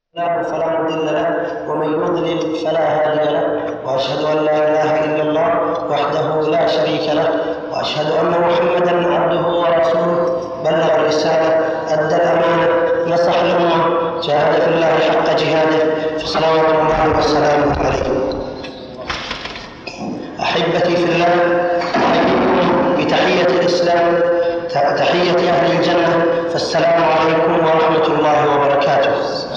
له فلا مضل له ومن يضلل فلا هادي له، واشهد ان لا اله الا الله وحده لا شريك له، واشهد ان محمدا عبده ورسوله، بلغ الرساله، ادى الامانه، نصح الامه، جاهد في الله حق جهاده، فصلوات الله وسلامه عليه. احبتي في الله، احييكم بتحيه الاسلام، تحيه اهل الجنه، فالسلام عليكم ورحمه الله وبركاته.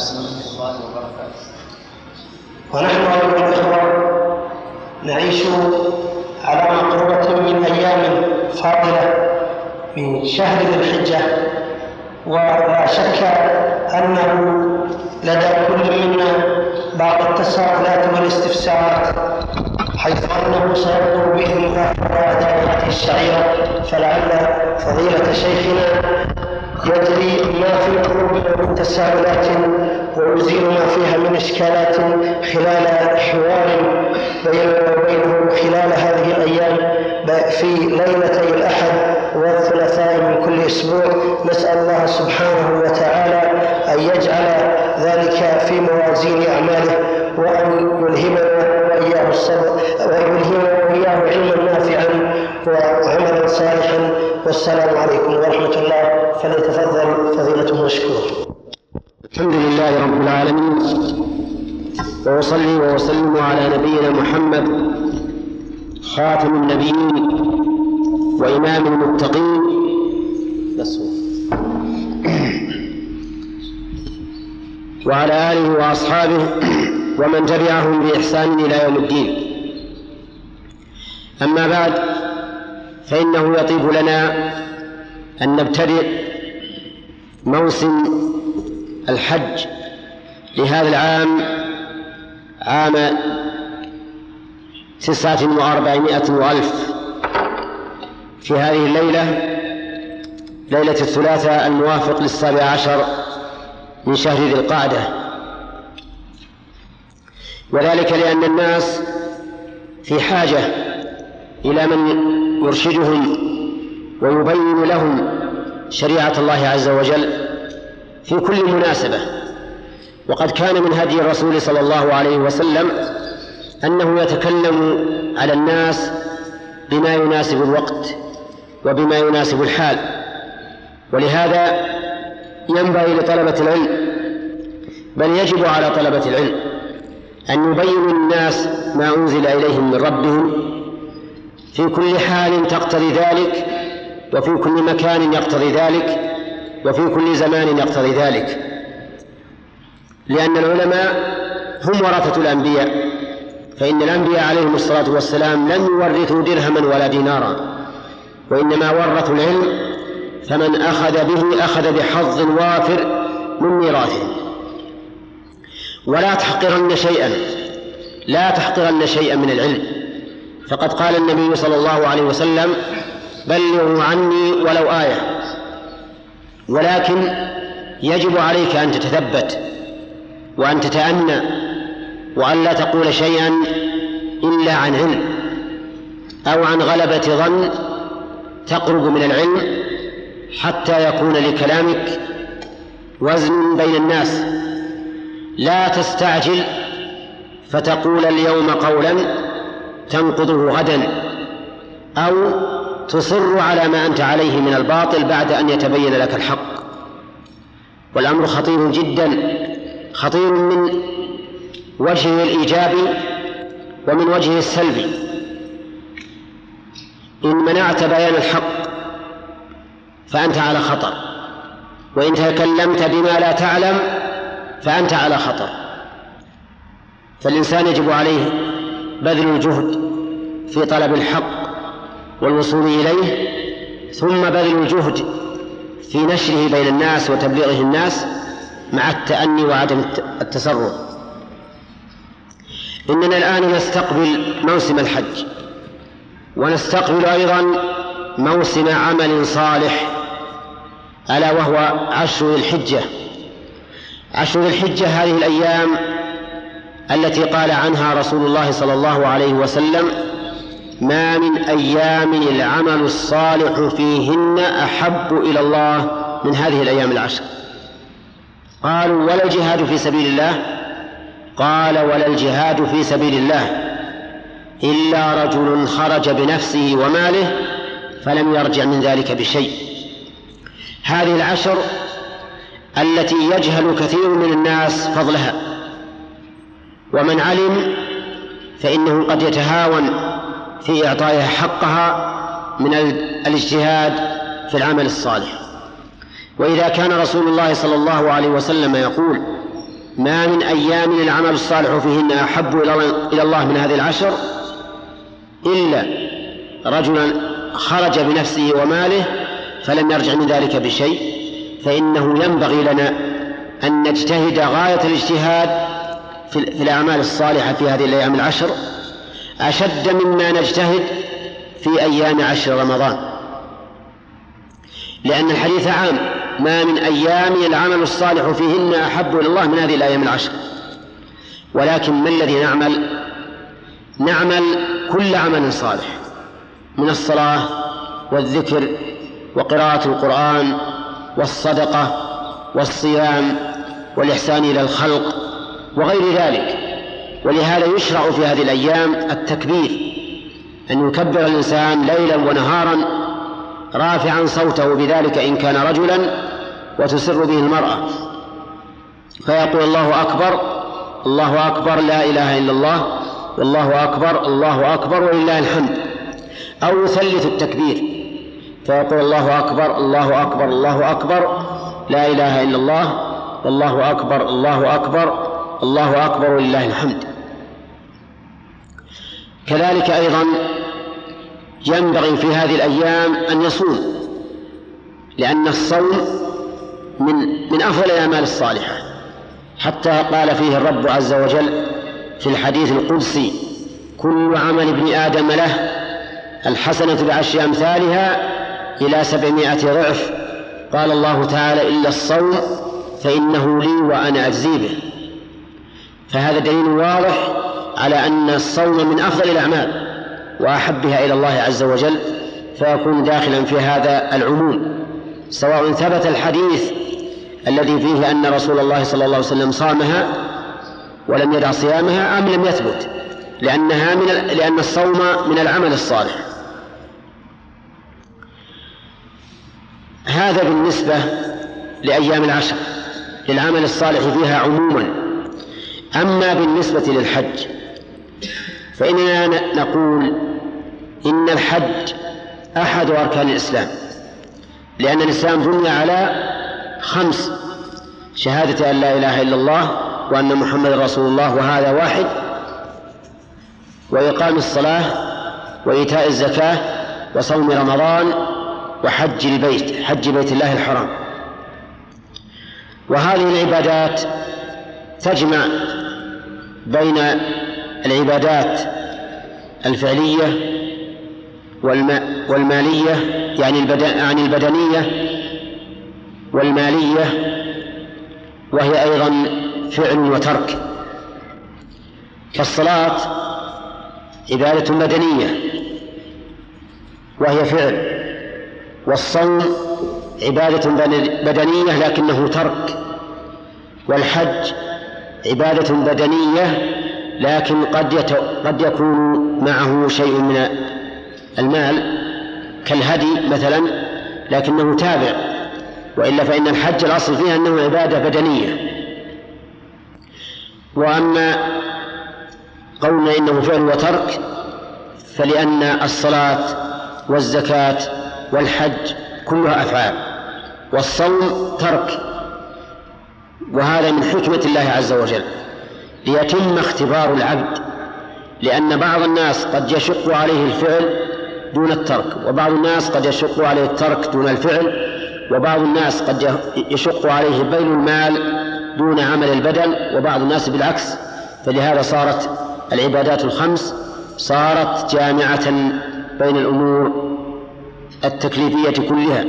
ونحن أيها الإخوة نعيش على مقربة من أيام فاضلة من شهر ذي الحجة، ولا شك أنه لدى كل منا بعض التساؤلات والاستفسارات، حيث أنه سيبدو بإذن الله أداء هذه الشعيرة، فلعل فضيلة شيخنا يجري ما في قلوبنا من تساؤلات ويزيل ما فيها من إشكالات خلال حوار بيننا وبينه خلال هذه الأيام في ليلتي الأحد والثلاثاء من كل أسبوع. نسأل الله سبحانه وتعالى أن يجعل ذلك في موازين أعماله، وأن يلهمنا وإياه الصبر، وأن يلهمنا وإياه علما نافعا وعملا صالحا. والسلام عليكم ورحمة الله. فليتفضل فضيلته مشكور. الحمد لله رب العالمين، وأصلي وأسلم على نبينا محمد خاتم النبيين وإمام المتقين وعلى آله وأصحابه ومن تبعهم بإحسان إلى يوم الدين. أما بعد، فإنه يطيب لنا أن نبتدئ موسم الحج لهذا العام، عام 49,000 في هذه الليلة، ليلة الثلاثاء الموافق 17 من شهر ذي القعدة، وذلك لأن الناس في حاجة إلى من يرشدهم ويبين لهم شريعة الله عز وجل في كل مناسبة. وقد كان من هدي الرسول صلى الله عليه وسلم أنه يتكلم على الناس بما يناسب الوقت وبما يناسب الحال، ولهذا ينبغي لطلبة العلم، بل يجب على طلبة العلم أن يبينوا للناس ما أنزل إليهم من ربهم في كل حال تقتضي ذلك، وفي كل مكان يقتضي ذلك، وفي كل زمان يقتضي ذلك، لأن العلماء هم ورثة الأنبياء، فإن الأنبياء عليهم الصلاة والسلام لم يورثوا درهما ولا دينارا، وإنما ورثوا العلم، فمن أخذ به أخذ بحظ وافر من ميراثه. ولا تحقرن شيئا، لا تحقرن شيئا من العلم، فقد قال النبي صلى الله عليه وسلم: بلغوا عني ولو آية. ولكن يجب عليك أن تتثبت وأن تتأنى، وأن لا تقول شيئا إلا عن علم أو عن غلبة ظن تقرب من العلم، حتى يكون لكلامك وزن بين الناس. لا تستعجل فتقول اليوم قولا تنقضه غدا، أو تصر على ما أنت عليه من الباطل بعد أن يتبين لك الحق. والأمر خطير جدا، خطير من وجهه الإيجابي ومن وجهه السلبي. إن منعت بيان الحق فأنت على خطر، وإن تكلمت بما لا تعلم فأنت على خطر. فالإنسان يجب عليه بذل الجهد في طلب الحق والوصول إليه، ثم بذل الجهد في نشره بين الناس وتبليغه الناس مع التأني وعدم التسرع. إننا الآن نستقبل موسم الحج، ونستقبل أيضا موسم عمل صالح، ألا وهو عشر ذي الحجة. عشر ذي الحجة هذه الأيام التي قال عنها رسول الله صلى الله عليه وسلم: ما من أيام العمل الصالح فيهن أحب إلى الله من هذه الأيام العشر. قالوا ولا الجهاد في سبيل الله؟ قال ولا الجهاد في سبيل الله إلا رجل خرج بنفسه وماله فلم يرجع من ذلك بشيء. هذه العشر التي يجهل كثير من الناس فضلها، ومن علم فإنه قد يتهاون في إعطائها حقها من الاجتهاد في العمل الصالح. وإذا كان رسول الله صلى الله عليه وسلم يقول ما من أيام العمل الصالح فيهن أحب إلى الله من هذه العشر إلا رجلا خرج بنفسه وماله فلم يرجع من ذلك بشيء، فإنه ينبغي لنا أن نجتهد غاية الاجتهاد في الأعمال الصالحة في هذه الأيام العشر أشد مما نجتهد في أيام عشر رمضان، لأن الحديث عام ما من أيام العمل الصالح فيهن أحب إلى الله من هذه الأيام العشر. ولكن ما الذي نعمل كل عمل صالح من الصلاة والذكر وقراءة القرآن والصدقة والصيام والإحسان إلى الخلق وغير ذلك. ولهذا يشرع في هذه الأيام التكبير، أن يكبر الإنسان ليلا ونهارا رافعا صوته بذلك إن كان رجلا وتسر به المرأة، فيقول الله أكبر الله أكبر لا إله إلا الله والله أكبر الله أكبر ولله الحمد، أو يثلث التكبير فيقول الله أكبر الله أكبر الله أكبر لا إله إلا الله والله أكبر الله أكبر الله أكبر ولله الحمد. كذلك أيضا ينبغي في هذه الأيام أن يصوم، لأن الصوم من أفضل الأعمال الصالحة، حتى قال فيه الرب عز وجل في الحديث القدسي كل عمل ابن آدم له الحسنة بعشر أمثالها إلى 700 ضعف، قال الله تعالى إلا الصوم فإنه لي وأنا أجزي به. فهذا دليل واضح على أن الصوم من أفضل الأعمال وأحبها إلى الله عز وجل، فيكون داخلا في هذا العموم، سواء ثبت الحديث الذي فيه أن رسول الله صلى الله عليه وسلم صامها ولم يدع صيامها أم لم يثبت، لأن الصوم من العمل الصالح. هذا بالنسبة لأيام العشر للعمل الصالح فيها عموما. أما بالنسبة للحج فإننا نقول إن الحج أحد أركان الإسلام، لأن الإسلام بني على 5: شهادة أن لا إله إلا الله وأن محمد رسول الله وهذا واحد، وإقام الصلاة وإيتاء الزكاة وصوم رمضان وحج البيت، حج بيت الله الحرام. وهذه العبادات تجمع بين العبادات الفعلية والمالية، يعني البدنية والمالية، وهي أيضا فعل وترك. كالصلاة عبادة بدنية وهي فعل، والصوم عبادة بدنية لكنه ترك، والحج عبادة بدنية لكن قد يكون معه شيء من المال كالهدي مثلا لكنه تابع، وإلا فإن الحج الأصل فيها أنه عبادة بدنية. وأما قولنا إنه فعل وترك فلأن الصلاة والزكاة والحج كلها أفعال، والصوم ترك، وهذا من حكمة الله عز وجل ليتم اختبار العبد، لأن بعض الناس قد يشق عليه الفعل دون الترك، وبعض الناس قد يشق عليه الترك دون الفعل، وبعض الناس قد يشق عليه بذل المال دون عمل البدن، وبعض الناس بالعكس. فلهذا صارت العبادات ال5 صارت جامعة بين الأمور التكليفية كلها.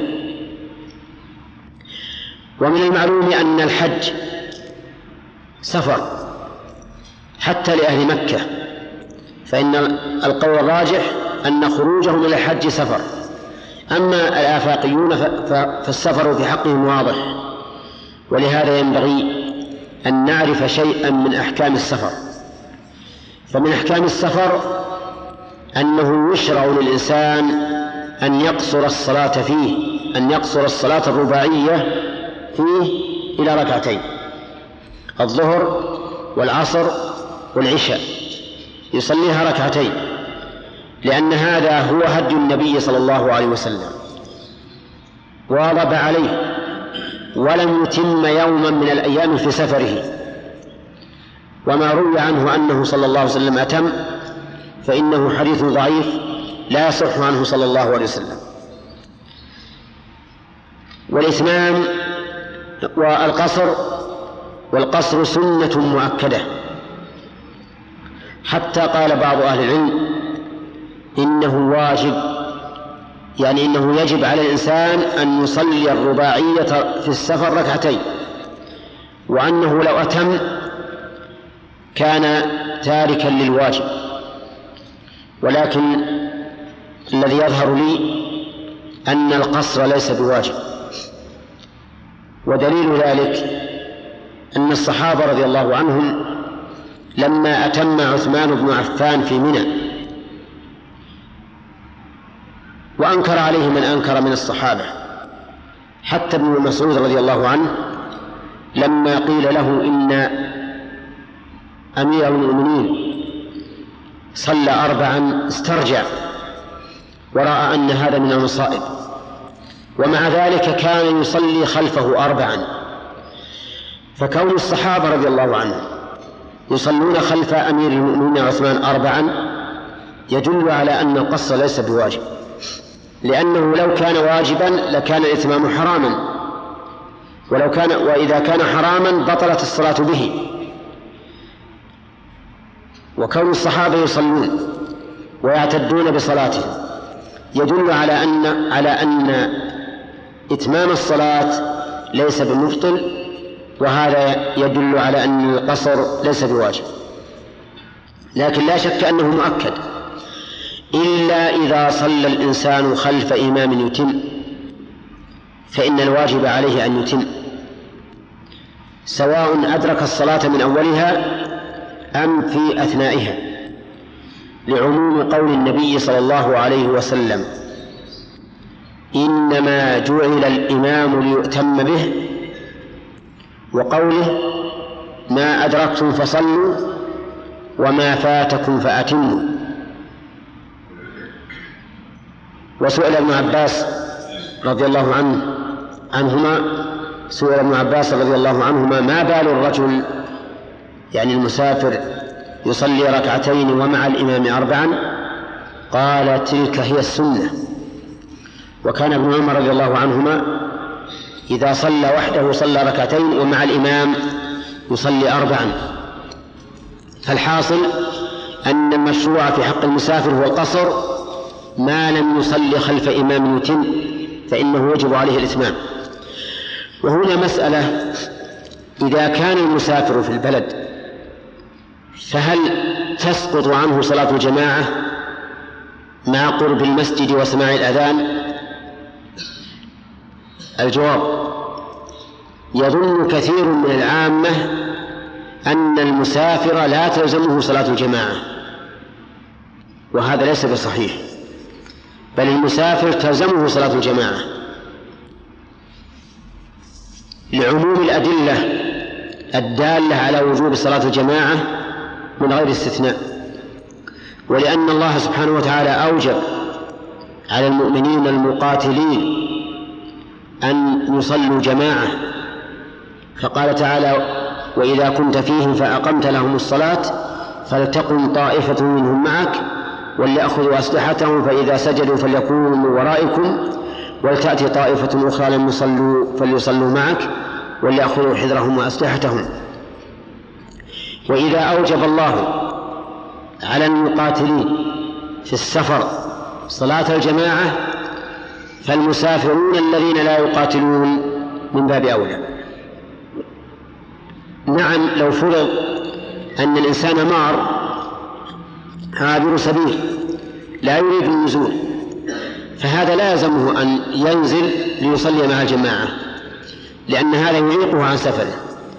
ومن المعلوم أن الحج سفر حتى لأهل مكة، فإن القول الراجح أن خروجهم إلى الحج سفر. أما الآفاقيون فالسفر في حقهم واضح، ولهذا ينبغي أن نعرف شيئا من أحكام السفر. فمن أحكام السفر أنه يشرع للإنسان أن يقصر الصلاة فيه، أن يقصر الصلاة الرباعية فيه إلى ركعتين، الظهر والعصر والعشاء يصليها ركعتين، لأن هذا هو هدي النبي صلى الله عليه وسلم، واظب عليه ولم يتم يوما من الأيام في سفره. وما روي عنه أنه صلى الله عليه وسلم أتم فإنه حديث ضعيف لا يصح عنه صلى الله عليه وسلم. والإتمام والقصر سنة مؤكدة، حتى قال بعض أهل العلم إنه واجب، يعني إنه يجب على الإنسان أن يصلي الرباعية في السفر ركعتين، وأنه لو أتم كان تاركا للواجب. ولكن الذي يظهر لي أن القصر ليس بواجب، ودليل ذلك أن الصحابة رضي الله عنهم لما أتم عثمان بن عفان في منى، وأنكر عليه من أنكر من الصحابة، حتى ابن مسعود رضي الله عنه لما قيل له إن أمير المؤمنين صلى 4 استرجع ورأى أن هذا من المصائب، ومع ذلك كان يصلي خلفه 4. فكون الصحابة رضي الله عنهم يصلون خلف أمير المؤمنين عثمان 4 يدل على أن القصر ليس بواجب، لأنه لو كان واجبا لكان الإتمام حراما، وإذا كان حراما بطلت الصلاة به. وكون الصحابة يصلون ويعتدون بصلاتهم يدل على أن إتمام الصلاة ليس بمبطل، وهذا يدل على أن القصر ليس بواجب. لكن لا شك أنه مؤكد، إلا إذا صلى الإنسان خلف إمام يتم، فإن الواجب عليه أن يتم، سواء أدرك الصلاة من أولها أم في أثنائها، لعموم قول النبي صلى الله عليه وسلم: إنما جعل الإمام ليؤتم به، وقوله: ما أدركتم فصلوا وما فاتكم فأتموا. وسئل ابن عباس رضي الله عنهما ما بال الرجل، يعني المسافر، يصلي ركعتين ومع الإمام 4؟ قال: تلك هي السنة. وكان ابن عمر رضي الله عنهما إذا صلى وحده صلى ركعتين ومع الإمام يصلي 4. فالحاصل أن المشروع في حق المسافر هو القصر ما لم يصلي خلف إمام يتم، فإنه يجب عليه الإتمام. وهنا مسألة: إذا كان المسافر في البلد فهل تسقط عنه صلاة الجماعة مع قرب المسجد وسماع الأذان؟ الجواب: يظن كثير من العامة أن المسافر لا تلزمه صلاة الجماعة، وهذا ليس بصحيح، بل المسافر تلزمه صلاة الجماعة لعموم الأدلة الدالة على وجوب صلاة الجماعة من غير استثناء، ولأن الله سبحانه وتعالى أوجب على المؤمنين المقاتلين أن يصلوا جماعة، فقال تعالى: وإذا كنت فيهم فأقمت لهم الصلاة فلتقم طائفة منهم معك وليأخذوا أسلحتهم فإذا سجدوا فليكونوا من ورائكم ولتأتي طائفة أخرى لم يصلوا فليصلوا معك وليأخذوا حذرهم وأسلحتهم. وإذا أوجب الله على المقاتلين في السفر صلاة الجماعة فالمسافرون الذين لا يقاتلون من باب أولى. نعم، لو فرض أن الإنسان عابر سبيل لا يريد النزول، فهذا لا يلزمه أن ينزل ليصلي مع الجماعة، لأن هذا يعيقه عن سفره.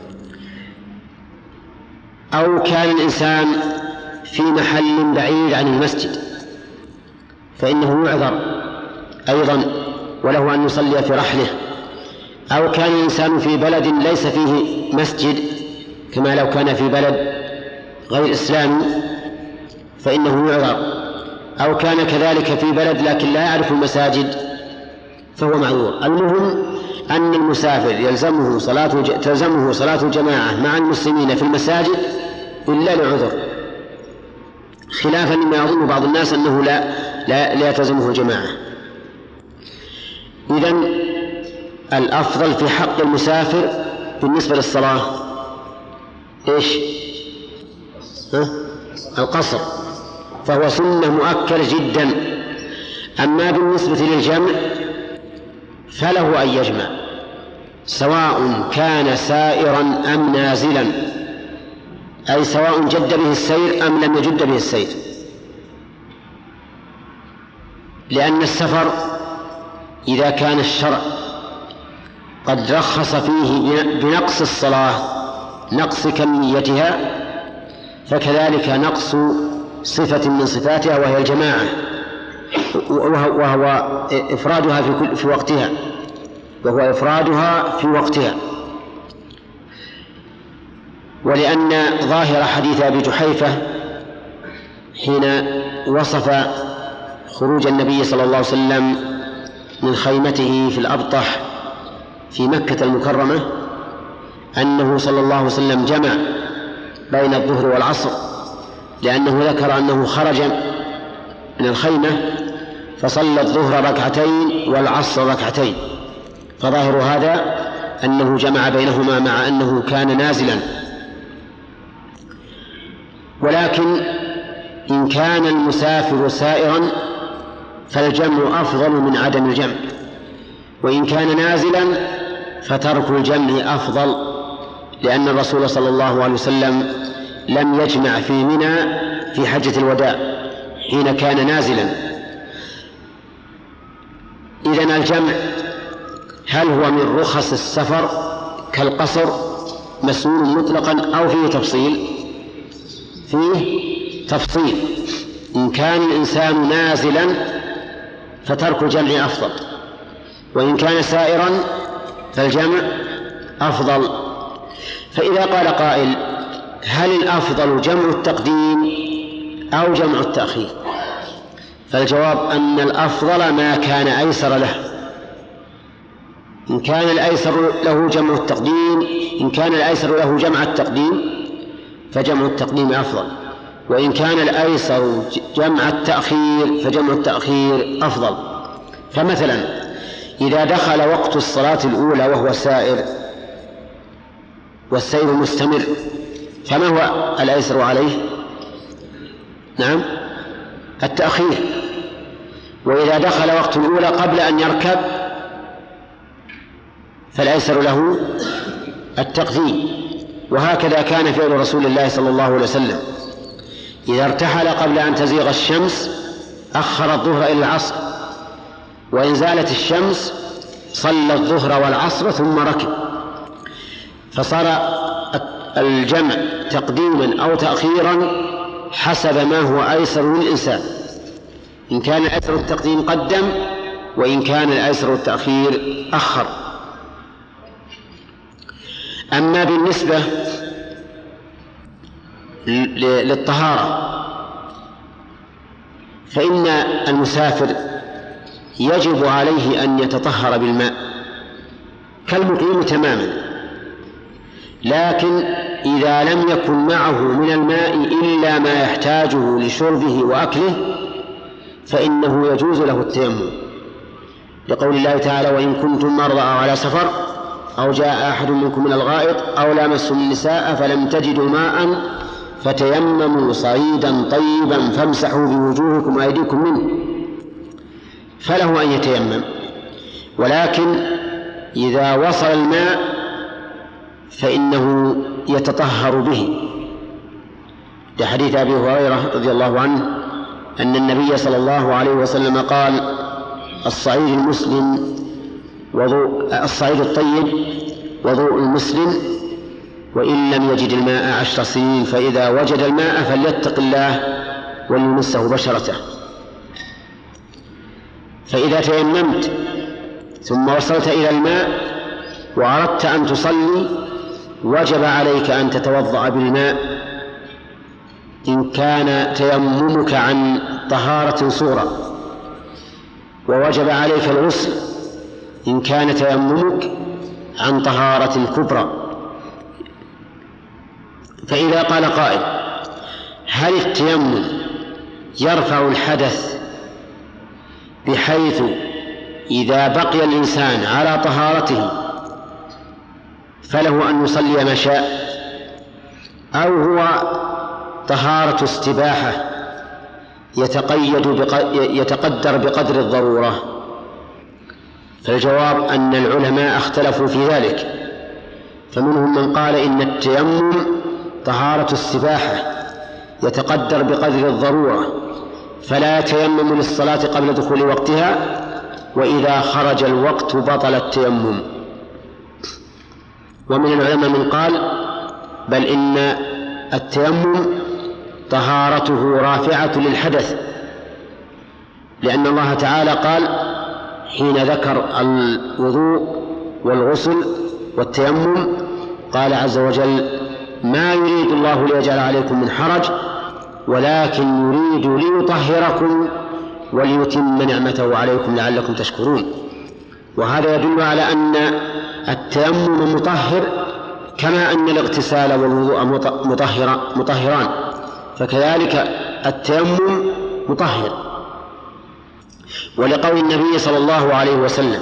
أو كان الإنسان في محل بعيد عن المسجد فإنه يعذر أيضا وله أن يصلي في رحله. أو كان الإنسان في بلد ليس فيه مسجد كما لو كان في بلد غير إسلامي فإنه يعذر. أو كان كذلك في بلد لكن لا يعرف المساجد فهو معذور. المهم أن المسافر تلزمه صلاة الجماعة مع المسلمين في المساجد إلا لعذر، خلافا لما يظن بعض الناس أنه لا تلزمه الجماعة. إذن الأفضل في حق المسافر بالنسبة للصلاة إيش؟ القصر، فهو سنة مؤكد جدا. أما بالنسبة للجمع فله أن يجمع سواء كان سائرا أم نازلا، أي سواء جد به السير أم لم يجد به السير، لأن السفر إذا كان الشرع قد رخص فيه بنقص الصلاة نقص كميتها فكذلك نقص صفة من صفاتها وهي الجماعة، وهو إفرادها في وقتها، وهو إفرادها في وقتها. ولأن ظاهر حديث أبي جحيفة حين وصف خروج النبي صلى الله عليه وسلم من خيمته في الأبطح في مكة المكرمة أنه صلى الله عليه وسلم جمع بين الظهر والعصر، لأنه ذكر أنه خرج من الخيمة فصلى الظهر ركعتين والعصر ركعتين، فظاهر هذا أنه جمع بينهما مع أنه كان نازلا. ولكن إن كان المسافر سائرا فالجمع أفضل من عدم الجمع، وإن كان نازلا فترك الجمع أفضل، لأن الرسول صلى الله عليه وسلم لم يجمع في منى في حجة الوداع حين كان نازلا. إذن الجمع هل هو من رخص السفر كالقصر مسنون مطلقا أو فيه تفصيل؟ فيه تفصيل. إن كان الإنسان نازلا فترك الجمع أفضل، وإن كان سائرا فالجمع أفضل. فإذا قال قائل هل الأفضل جمع التقديم أو جمع التأخير؟ فالجواب أن الأفضل ما كان أيسر له. إن كان الأيسر له جمع التقديم، إن كان الأيسر له جمع التقديم فجمع التقديم أفضل، وإن كان الأيسر جمع التأخير فجمع التأخير أفضل. فمثلا إذا دخل وقت الصلاة الأولى وهو سائر والسير مستمر فما هو الأيسر عليه؟ نعم التأخير. وإذا دخل وقت الأولى قبل أن يركب فالأيسر له التقديم. وهكذا كان فعل رسول الله صلى الله عليه وسلم، إذا ارتحل قبل أن تزيغ الشمس أخر الظهر إلى العصر، وإن زالت الشمس صلى الظهر والعصر ثم ركب، فصار الجمع تقديما أو تأخيرا حسب ما هو أيسر للإنسان. إن كان الأيسر التقديم قدم، وإن كان الأيسر التأخير أخر. أما بالنسبة للطهارة فإن المسافر يجب عليه أن يتطهر بالماء كالمقيم تماما، لكن إذا لم يكن معه من الماء إلا ما يحتاجه لشربه وأكله فإنه يجوز له التيمم، لقول الله تعالى وإن كنتم مرضى أو على سفر أو جاء أحد منكم من الغائط أو لامستم النساء فلم تجدوا ماء فتيمموا صعيدا طيبا فامسحوا بوجوهكم وأيديكم منه، فله أن يتيمم. ولكن إذا وصل الماء فإنه يتطهر به، لحديث أبي هريرة رضي الله عنه أن النبي صلى الله عليه وسلم قال الصعيد المسلم الصعيد الطيب وضوء المسلم وإن لم يجد الماء 10 سنين، فإذا وجد الماء فليتق الله وليمسه بشرته. فإذا تيممت ثم وصلت إلى الماء وأردت أن تصلي وجب عليك أن تتوضأ بالماء إن كان تيممك عن طهارة صغرى، ووجب عليك الغسل إن كان تيممك عن طهارة كبرى. فإذا قال قائل: هل التيمم يرفع الحدث بحيث إذا بقي الإنسان على طهارته فله أن يصلي ما شاء، أو هو طهارة استباحة يتقدر بقدر الضرورة؟ فالجواب أن العلماء اختلفوا في ذلك، فمنهم من قال إن التيمم طهارة استباحة يتقدر بقدر الضرورة، فلا يتيمم للصلاة قبل دخول وقتها، وإذا خرج الوقت بطل التيمم. ومن العلماء من قال بل إن التيمم طهارته رافعة للحدث، لأن الله تعالى قال حين ذكر الوضوء والغسل والتيمم قال عز وجل: ما يريد الله ليجعل عليكم من حرج ولكن يريد ليطهركم وليتم نعمته عليكم لعلكم تشكرون. وهذا يدل على أن التيمم مطهر، كما أن الاغتسال والوضوء مطهران، فكذلك التيمم مطهر. ولقول النبي صلى الله عليه وسلم: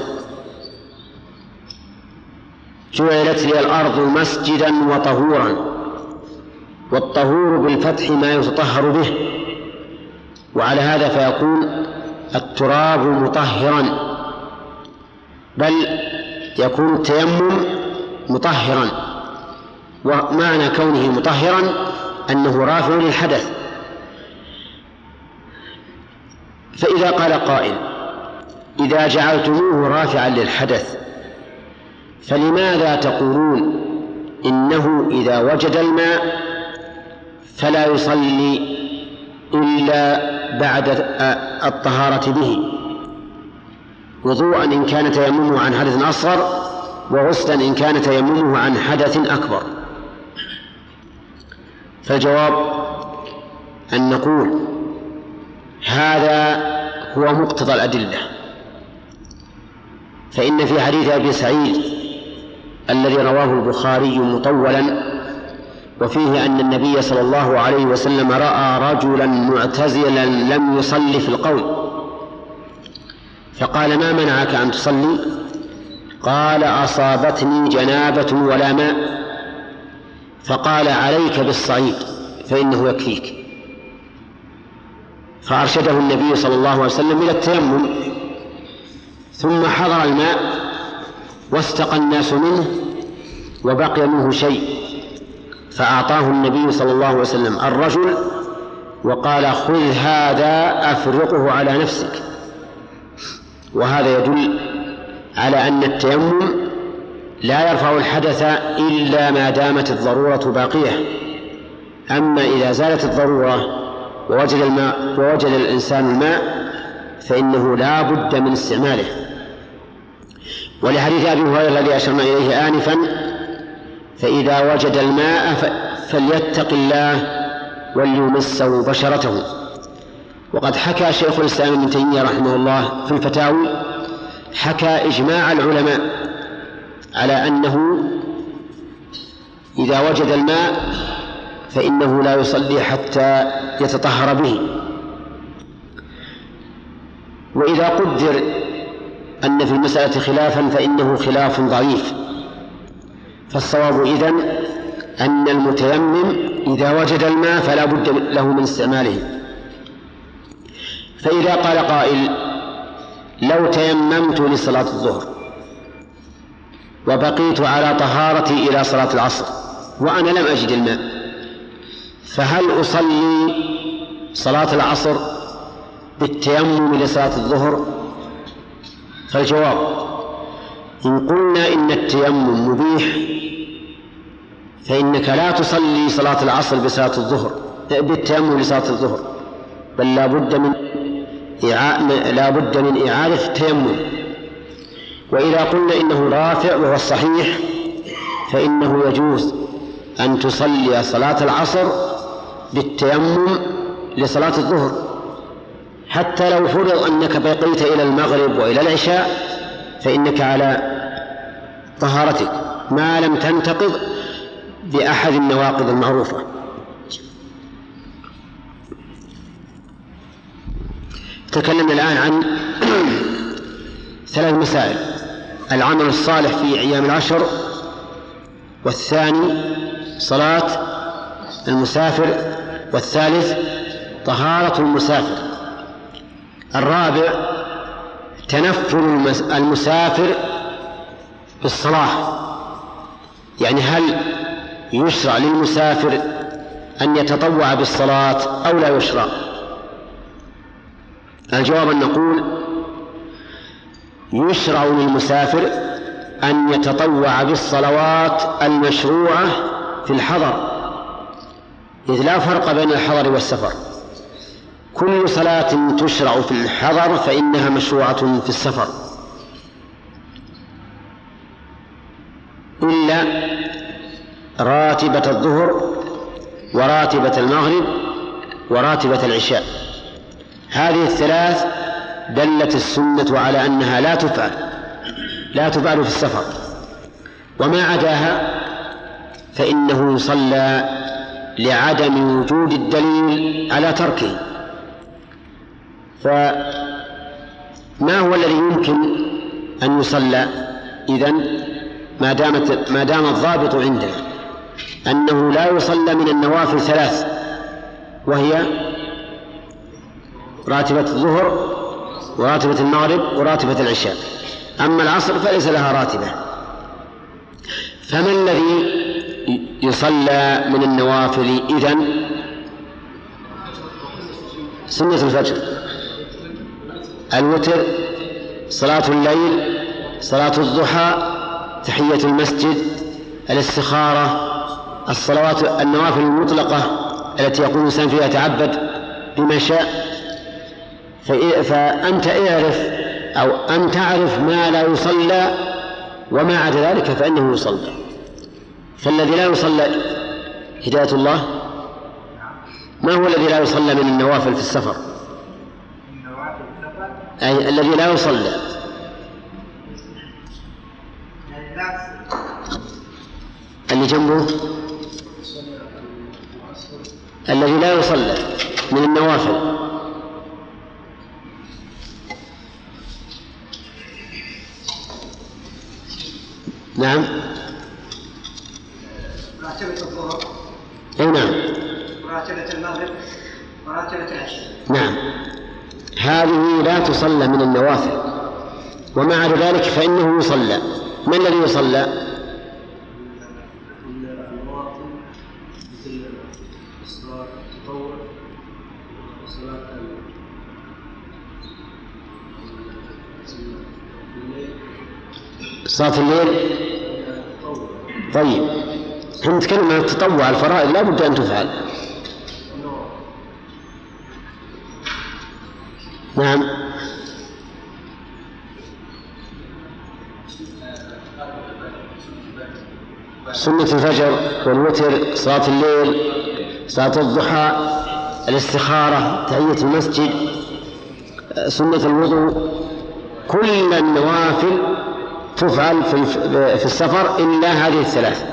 جعلت لي الأرض مسجدا وطهورا، والطهور بالفتح ما يتطهر به، وعلى هذا فيكون التراب مطهرا، بل يكون التيمم مطهرا، ومعنى كونه مطهرا أنه رافع للحدث. فإذا قال قائل: إذا جعلتموه رافعا للحدث فلماذا تقولون إنه إذا وجد الماء فلا يصلي إلا بعد الطهارة به، وضوءا إن كان تيممه عن حدث أصغر، وغسلا إن كان تيممه عن حدث أكبر؟ فالجواب أن نقول هذا هو مقتضى الأدلة. فإن في حديث أبي سعيد الذي رواه البخاري مطولا وفيه أن النبي صلى الله عليه وسلم رأى رجلا معتزلا لم يصلي في القوم، فقال: ما منعك أن تصلي؟ قال: أصابتني جنابة ولا ماء. فقال: عليك بالصعيد فإنه يكفيك. فأرشده النبي صلى الله عليه وسلم إلى التيمم، ثم حضر الماء واستقى الناس منه وبقي منه شيء، فأعطاه النبي صلى الله عليه وسلم الرجل وقال: خذ هذا أفرقه على نفسك. وهذا يدل على أن التيمم لا يرفع الحدث إلا ما دامت الضرورة باقية. أما إذا زالت الضرورة ووجد الإنسان الماء فإنه لا بد من استعماله. ولحديث أبي هريرة الذي أشرنا إليه آنفا: فإذا وجد الماء فليتق الله وليمسه بشرته. وقد حكى شيخ الإسلام ابن تيمية رحمه الله في الفتاوي، حكى إجماع العلماء على أنه إذا وجد الماء فإنه لا يصلي حتى يتطهر به. وإذا قدر أن في المسألة خلافا فإنه خلاف ضعيف، فالصواب إذن أن المتيمم إذا وجد الماء فلا بد له من استعماله. فإذا قال قائل: لو تيممت لصلاة الظهر وبقيت على طهارتي إلى صلاة العصر وأنا لم أجد الماء، فهل أصلي صلاة العصر بالتيمم لصلاة الظهر؟ فالجواب: إن قلنا إن التيمم مبيح فإنك لا تصلي صلاة العصر بصلاة الظهر بالتيمم لصلاة الظهر، بل لا بد من إعادة التيمم. وإذا قلنا إنه رافع وهو الصحيح فإنه يجوز أن تصلي صلاة العصر بالتيمم لصلاة الظهر، حتى لو فرض أنك بقيت إلى المغرب وإلى العشاء فإنك على طهارتك ما لم تنتقض بأحد النواقض المعروفة. تكلمنا الآن عن 3 مسائل: العمل الصالح في أيام العشر، والثاني صلاة المسافر، والثالث طهارة المسافر، الرابع تنفل المسافر بالصلاة، يعني هل يشرع للمسافر أن يتطوع بالصلاة أو لا يشرع؟ الجواب أن نقول يشرع للمسافر أن يتطوع بالصلوات المشروعة في الحضر، إذ لا فرق بين الحضر والسفر، كل صلاة تشرع في الحضر فإنها مشروعة في السفر، إلا راتبة الظهر وراتبة المغرب وراتبة العشاء. هذه الثلاث دلت السنة على أنها لا تفعل في السفر، وما عداها فإنه يصلى لعدم وجود الدليل على تركه. فما هو الذي يمكن أن يصلى إذن ما دام الضابط عندنا أنه لا يصلى من النوافل 3، وهي راتبة الظهر وراتبة المغرب وراتبة العشاء. أما العصر فليس لها راتبة. فما الذي يصلى من النوافل إذن؟ سنة الفجر، الوتر، صلاة الليل، صلاة الضحى، تحية المسجد، الاستخارة، الصلوات النوافل المطلقة التي يقول الإنسان فيها تعبد بما شاء. فأنت تعرف ما لا يصلى، وما عدا ذلك فإنه يصلى. فالذي لا يصلى هداية الله. ما هو الذي لا يصلى من النوافل في السفر؟ أي الذي لا يصلى، اللي جنبه، الذي لا يصلى من النوافل. نعم. راتبة الظهر. أي نعم. وراتبة المغرب وراتبة العشاء. نعم، هذه لا تصلى من النوافل، ومع ذلك فإنه يصلى. ما الذي يصلى؟ صلاة الليل. طيب، نحن نتكلم عن التطوع، الفرائض لا بد أن تفعل. نعم. سنة الفجر والوتر، صلاة الليل، صلاة الضحى، الاستخارة، تحية المسجد، سنة الوضوء، كل النوافل تفعل في السفر إلا هذه الثلاث.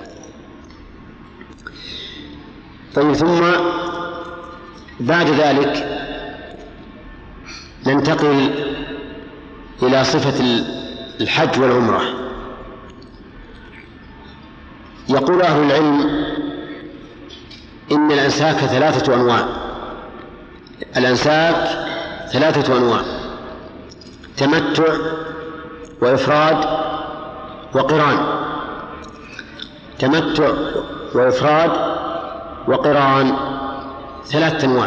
طيب، ثم بعد ذلك ننتقل إلى صفة الحج والعمرة. يقول أهل العلم إن الأنساك 3 أنواع. الأنساك 3 أنواع: تمتع وإفراد وقران. تمتع وإفراد وقران 3 أنواع،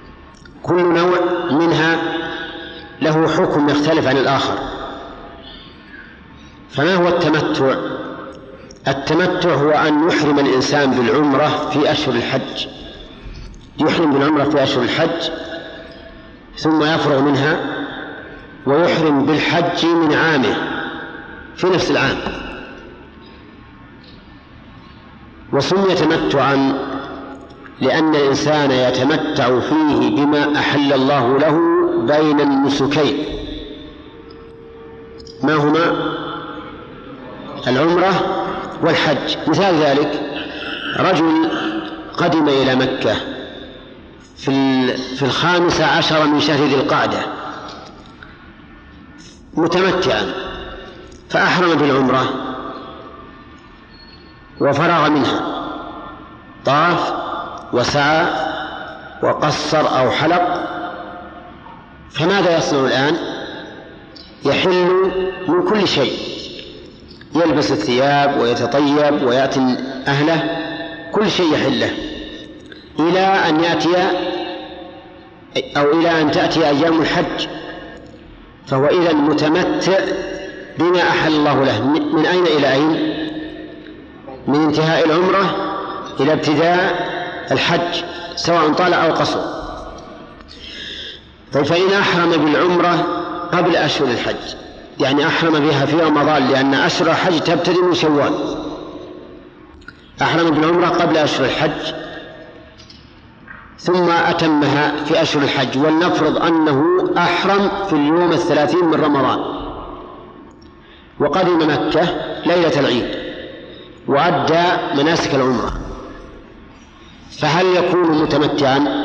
كل نوع منها له حكم يختلف عن الآخر. فما هو التمتع؟ التمتع هو أن يحرم الإنسان بالعمرة في أشهر الحج، يحرم بالعمرة في أشهر الحج ثم يفرغ منها ويحرم بالحج من عامه في نفس العام. وسمي تمتعا لأن الإنسان يتمتع فيه بما أحل الله له بين النسكين. ما هما؟ العمرة والحج. مثال ذلك رجل قدم إلى مكة في 15 من شهر ذي القعدة متمتعا، فأحرم بالعمرة وفرغ منها، طاف وسعى وقصر أو حلق، فماذا يصنع الآن؟ يحل من كل شيء، يلبس الثياب ويتطيب ويأتي أهله، كل شيء يحله إلى أن يأتي أو إلى أن تأتي أيام الحج، فهو إذن متمتع بما أحل الله له. من أين إلى أين؟ من انتهاء العمرة إلى ابتداء الحج سواء طال أو قصر. طيب فإن أحرم بالعمرة قبل أشهر الحج، يعني أحرم بها في رمضان لأن أشهر الحج تبتدئ من شوال، أحرم بالعمرة قبل أشهر الحج ثم أتمها في أشهر الحج، ولنفرض أنه أحرم في اليوم 30 من رمضان وقدم مكة ليلة العيد وأدى مناسك العمرة، فهل يكون متمتعا؟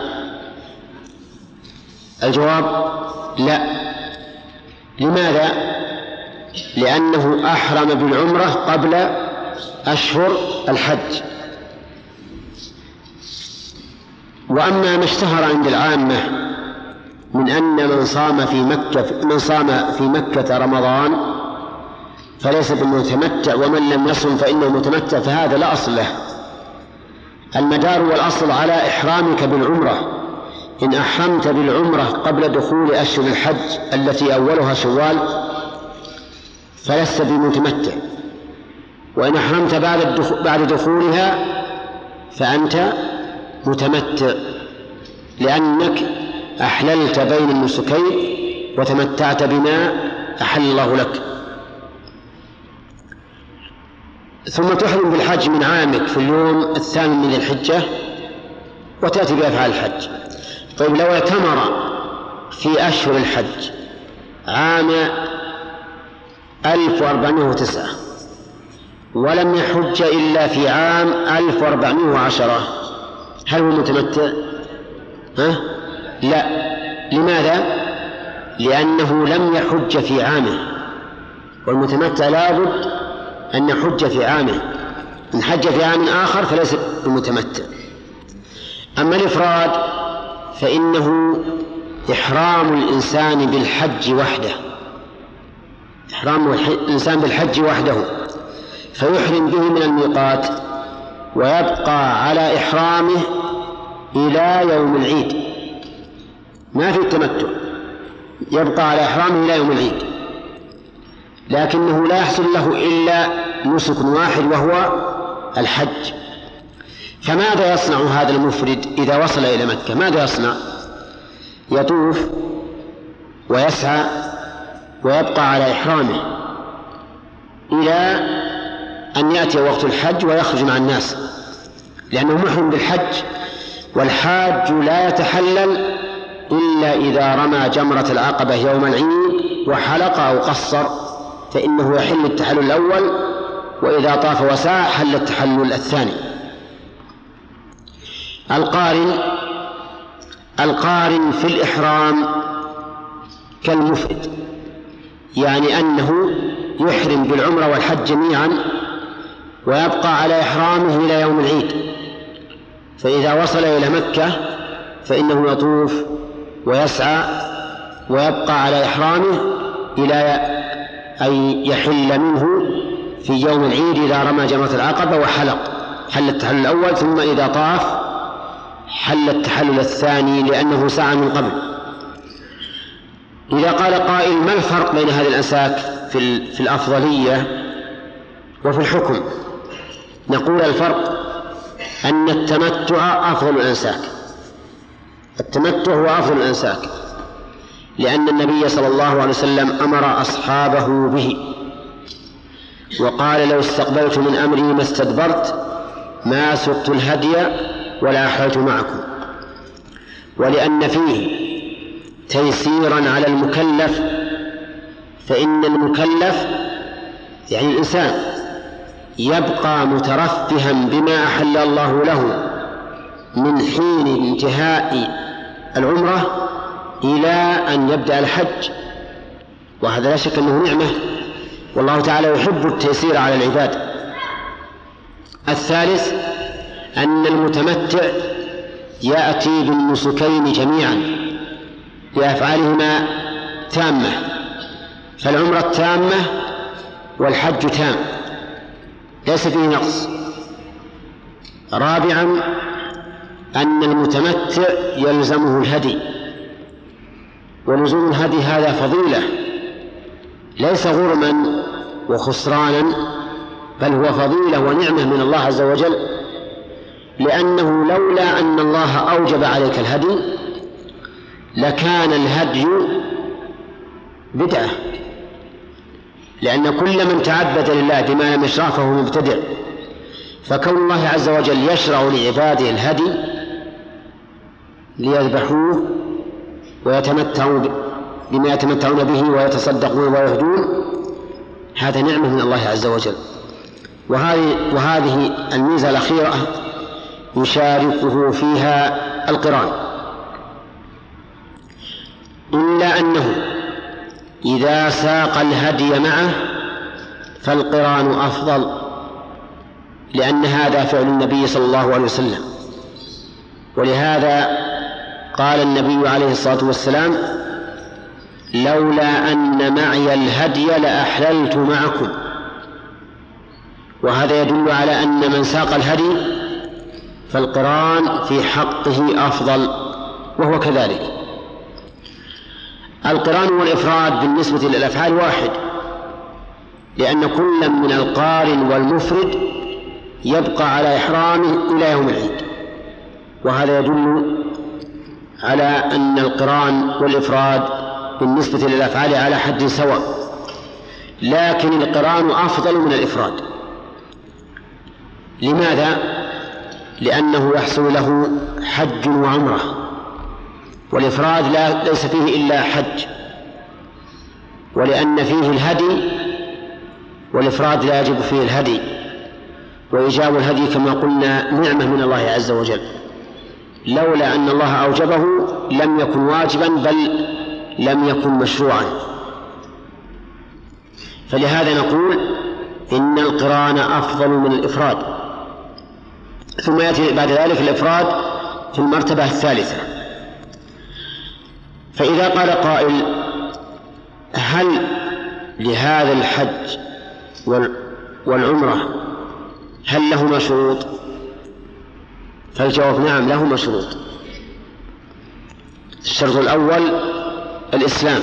الجواب لا. لماذا؟ لأنه أحرم بالعمرة قبل أشهر الحج. وأما ما اشتهر عند العامة من أن من صام في مكة رمضان فليس بالمتمتع، ومن لم يصم فإنه متمتع، فهذا لا أصل له. المدار والأصل على إحرامك بالعمرة. إن أحرمت بالعمرة قبل دخول أشهر الحج التي أولها شوال فلست بمتمتع، وإن أحرمت بعد دخولها فأنت متمتع، لأنك أحللت بين النسكين وتمتعت بما أحل الله لك. ثم تحرم بالحج من عامك في اليوم 8 من الحجة وتأتي بأفعال الحج. طيب لو اعتمر في أشهر الحج عام 1409 ولم يحج إلا في عام 1410، هل هو متمتع؟ لا. لماذا؟ لأنه لم يحج في عامه، والمتمتع لابد أن يحج في عامه، إن حج في عام آخر فليس بمتمتع. أما الإفراد فإنه إحرام الإنسان بالحج وحده، إحرام الإنسان بالحج وحده، فيحرم به من الميقات ويبقى على إحرامه إلى يوم العيد، ما في التمتع، يبقى على إحرامه إلى يوم العيد، لكنه لا يحصل له إلا نسك واحد وهو الحج. فماذا يصنع هذا المفرد إذا وصل إلى مكة؟ ماذا يصنع؟ يطوف ويسعى ويبقى على إحرامه إلى أن يأتي وقت الحج ويخرج مع الناس، لأنه محرم بالحج، والحاج لا يتحلل إلا إذا رمى جمرة العقبة يوم العيد وحلق أو قصر، فإنه يحل التحلل الأول، وإذا طاف وسعى حل التحلل الثاني. القارن في الإحرام كالمفرد، يعني أنه يحرم بالعمرة والحج جميعا ويبقى على إحرامه إلى يوم العيد، فإذا وصل إلى مكة فإنه يطوف ويسعى ويبقى على إحرامه إلى أن يحل منه في يوم العيد إذا رمى جمرة العقبة وحلق، حل التحلل الأول، ثم إذا طاف حل التحلل الثاني لأنه سعى من قبل. إذا قال قائل ما الفرق بين هذه الأنساك في الأفضلية؟ وفي الحكم نقول الفرق أن التمتع أفضل الأنساك، التمتع هو أفضل الأنساك، لأن النبي صلى الله عليه وسلم أمر أصحابه به وقال: لو استقبلت من أمري ما استدبرت ما سقت الهدي ولا أحللت معكم. ولأن فيه تيسيرا على المكلف، فإن المكلف يعني الإنسان يبقى مترفها بما أحل الله له من حين انتهاء العمرة إلى أن يبدأ الحج، وهذا لا شك أنه نعمة، والله تعالى يحب التيسير على العباد. الثالث أن المتمتع يأتي بالنسكين جميعا بأفعالهما تامة، فالعمرة تامة والحج تام ليس فيه نقص. رابعا أن المتمتع يلزمه الهدي، ولزوم الهدي هذا فضيلة ليس غرما وخسرانا، بل هو فضيلة ونعمة من الله عز وجل، لأنه لولا أن الله أوجب عليك الهدي لكان الهدي بدعة، لأن كل من تعبد لله بما لم يشرع فهو مبتدع. فكون الله عز وجل يشرع لعباده الهدي ليذبحوه ويتمتعوا بما يتمتعون به ويتصدقون ويهدون، هذا نعمة من الله عز وجل. وهذه الميزة الأخيرة يشاركه فيها القران، إلا أنه إذا ساق الهدي معه فالقران أفضل، لأن هذا فعل النبي صلى الله عليه وسلم. ولهذا قال النبي عليه الصلاة والسلام: لولا أن معي الهدي لأحللت معكم. وهذا يدل على أن من ساق الهدي فالقران في حقه أفضل، وهو كذلك. القران والإفراد بالنسبة للأفعال واحد، لأن كل من القارن والمفرد يبقى على إحرامه إلى يوم العيد، وهذا يدل على أن القران والإفراد بالنسبة للأفعال على حد سواء، لكن القران أفضل من الإفراد. لماذا؟ لأنه يحصل له حج وعمرة، والإفراد ليس فيه إلا حج، ولأن فيه الهدي والإفراد لا يجب فيه الهدي، وإيجاب الهدي كما قلنا نعمة من الله عز وجل، لولا أن الله أوجبه لم يكن واجبا بل لم يكن مشروعا. فلهذا نقول إن القران أفضل من الإفراد. ثم يأتي بعد ذلك الإفراد في المرتبة الثالثة. فإذا قال قائل: هل لهذا الحج والعمرة هل لهما شروط؟ فالجواب: نعم، لهما شروط. الشرط الأول الإسلام،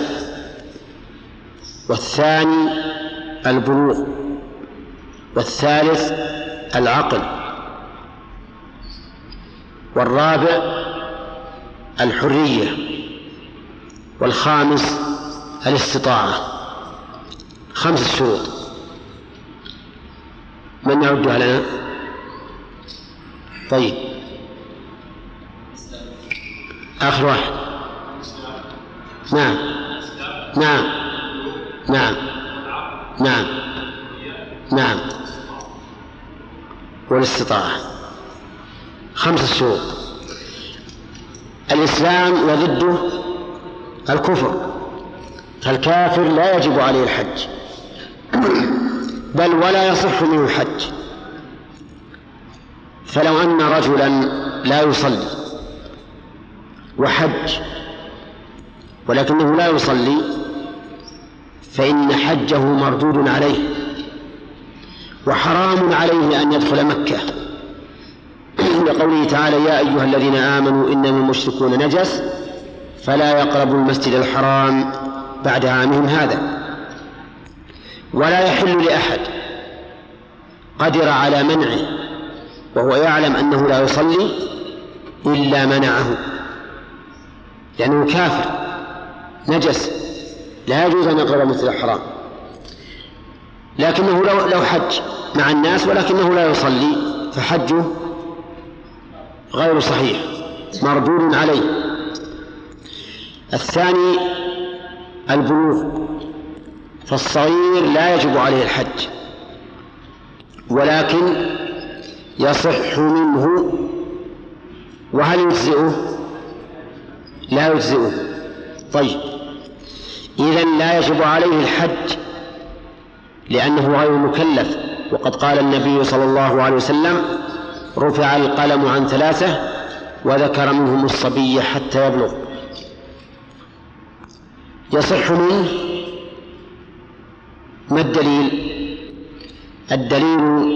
والثاني البلوغ، والثالث العقل، والرابع الحرية، والخامس الاستطاعة. 5 شروط. من يعدها لنا؟ طيب، آخر واحد. نعم نعم نعم نعم نعم والاستطاعة. 5 شروط. الإسلام وضده الكفر، فالكافر لا يجب عليه الحج، بل ولا يصح منه الحج. فلو أن رجلا لا يصلي وحج ولكنه لا يصلي فإن حجه مردود عليه، وحرام عليه أن يدخل مكة، لقوله تعالى: يا أيها الذين آمنوا إنما المشركون نجس فلا يقربوا المسجد الحرام بعد عامهم هذا. ولا يحل لأحد قدر على منعه وهو يعلم أنه لا يصلي إلا منعه، لأنه كافر نجس لا يجوز أن يقرب مثل الحرام، لكنه لو حج مع الناس ولكنه لا يصلي فحجه غير صحيح مردود عليه. الثاني البلوغ، فالصغير لا يجب عليه الحج ولكن يصح منه، وهل يجزئه؟ لا يجزئه. طيب إذن لا يجب عليه الحج لأنه غير مكلف، وقد قال النبي صلى الله عليه وسلم: رفع القلم عن 3 وذكر منهم الصبي حتى يبلغ. يصح منه. ما الدليل؟ الدليل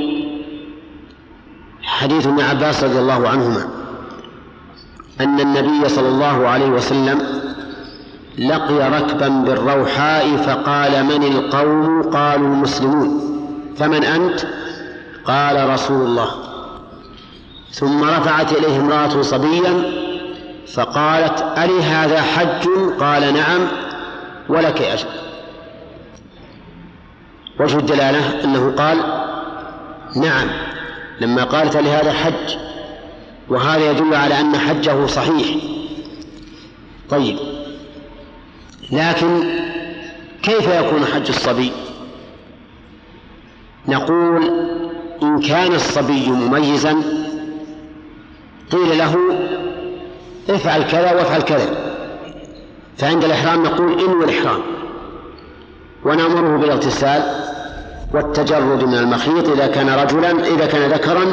حديث ابن عباس رضي الله عنهما أن النبي صلى الله عليه وسلم لقي ركبا بالروحاء فقال: من القوم؟ قالوا: المسلمون. فمن أنت؟ قال: رسول الله. ثم رفعت إليه امرأة صبيا فقالت: ألي هذا حج؟ قال: نعم ولك أجر. وجه الدلالة أنه قال نعم لما قالت: ألي هذا حج، وهذا يدل على أن حجه صحيح. طيب، لكن كيف يكون حج الصبي؟ نقول: إن كان الصبي مميزا قيل له: افعل كذا وافعل كذا، فعند الإحرام نقول: انوي الإحرام، ونأمره بالاغتسال والتجرد من المخيط إذا كان رجلا، إذا كان ذكرا،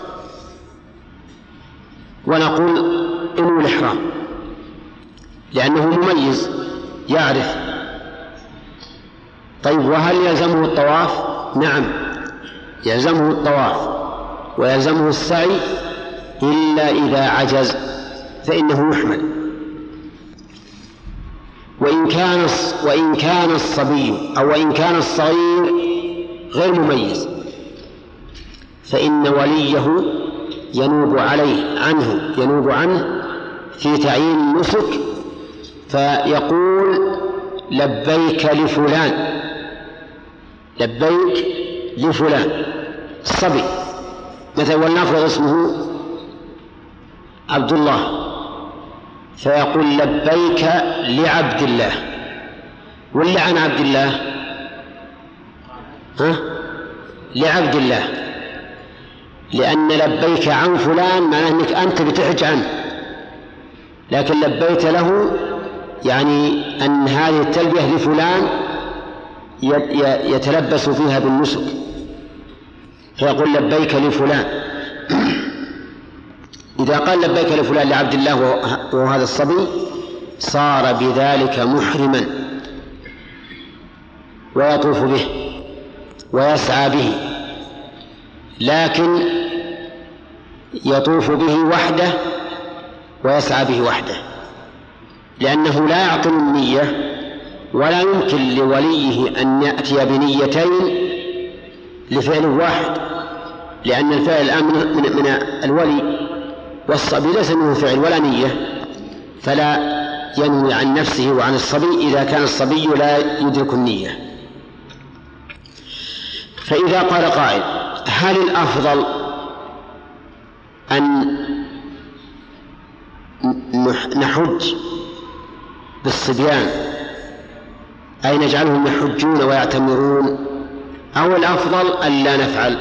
ونقول: انوي الإحرام، لأنه مميز يعرف. طيب، وهل يلزمه الطواف؟ نعم، يلزمه الطواف ويلزمه السعي، إلا إذا عجز فإنه يحمل. وإن كان الصبي أو وإن كان الصغير غير مميز فإن وليه ينوب عنه في تعيين النسك، فيقول: لبيك لفلان، لبيك لفلان الصبي مثلا، ولنفرض اسمه عبد الله، فيقول: لبيك لعبد الله. ولا عن عبد الله؟ لعبد الله، لأن لبيك عن فلان معناه أنك أنت بتحج عنه، لكن لبيت له يعني أن هذه التلبية لفلان يتلبس فيها بالنسك، فيقول: لبيك لفلان. إذا قال: لبيك لفلان لعبد الله وهو هذا الصبي، صار بذلك محرما ويطوف به ويسعى به، لكن يطوف به وحده ويسعى به وحده، لأنه لا يعقل النية، ولا يمكن لوليه أن يأتي بنيتين لفعل واحد، لأن الفعل الآن من الولي، والصبي ليس منه فعل ولا نية، فلا ينوي عن نفسه وعن الصبي إذا كان الصبي لا يدرك النية. فإذا قال قائل: هل الأفضل أن نحج بالصبيان أي نجعلهم يحجون ويعتمرون، أو الأفضل أن لا نفعل؟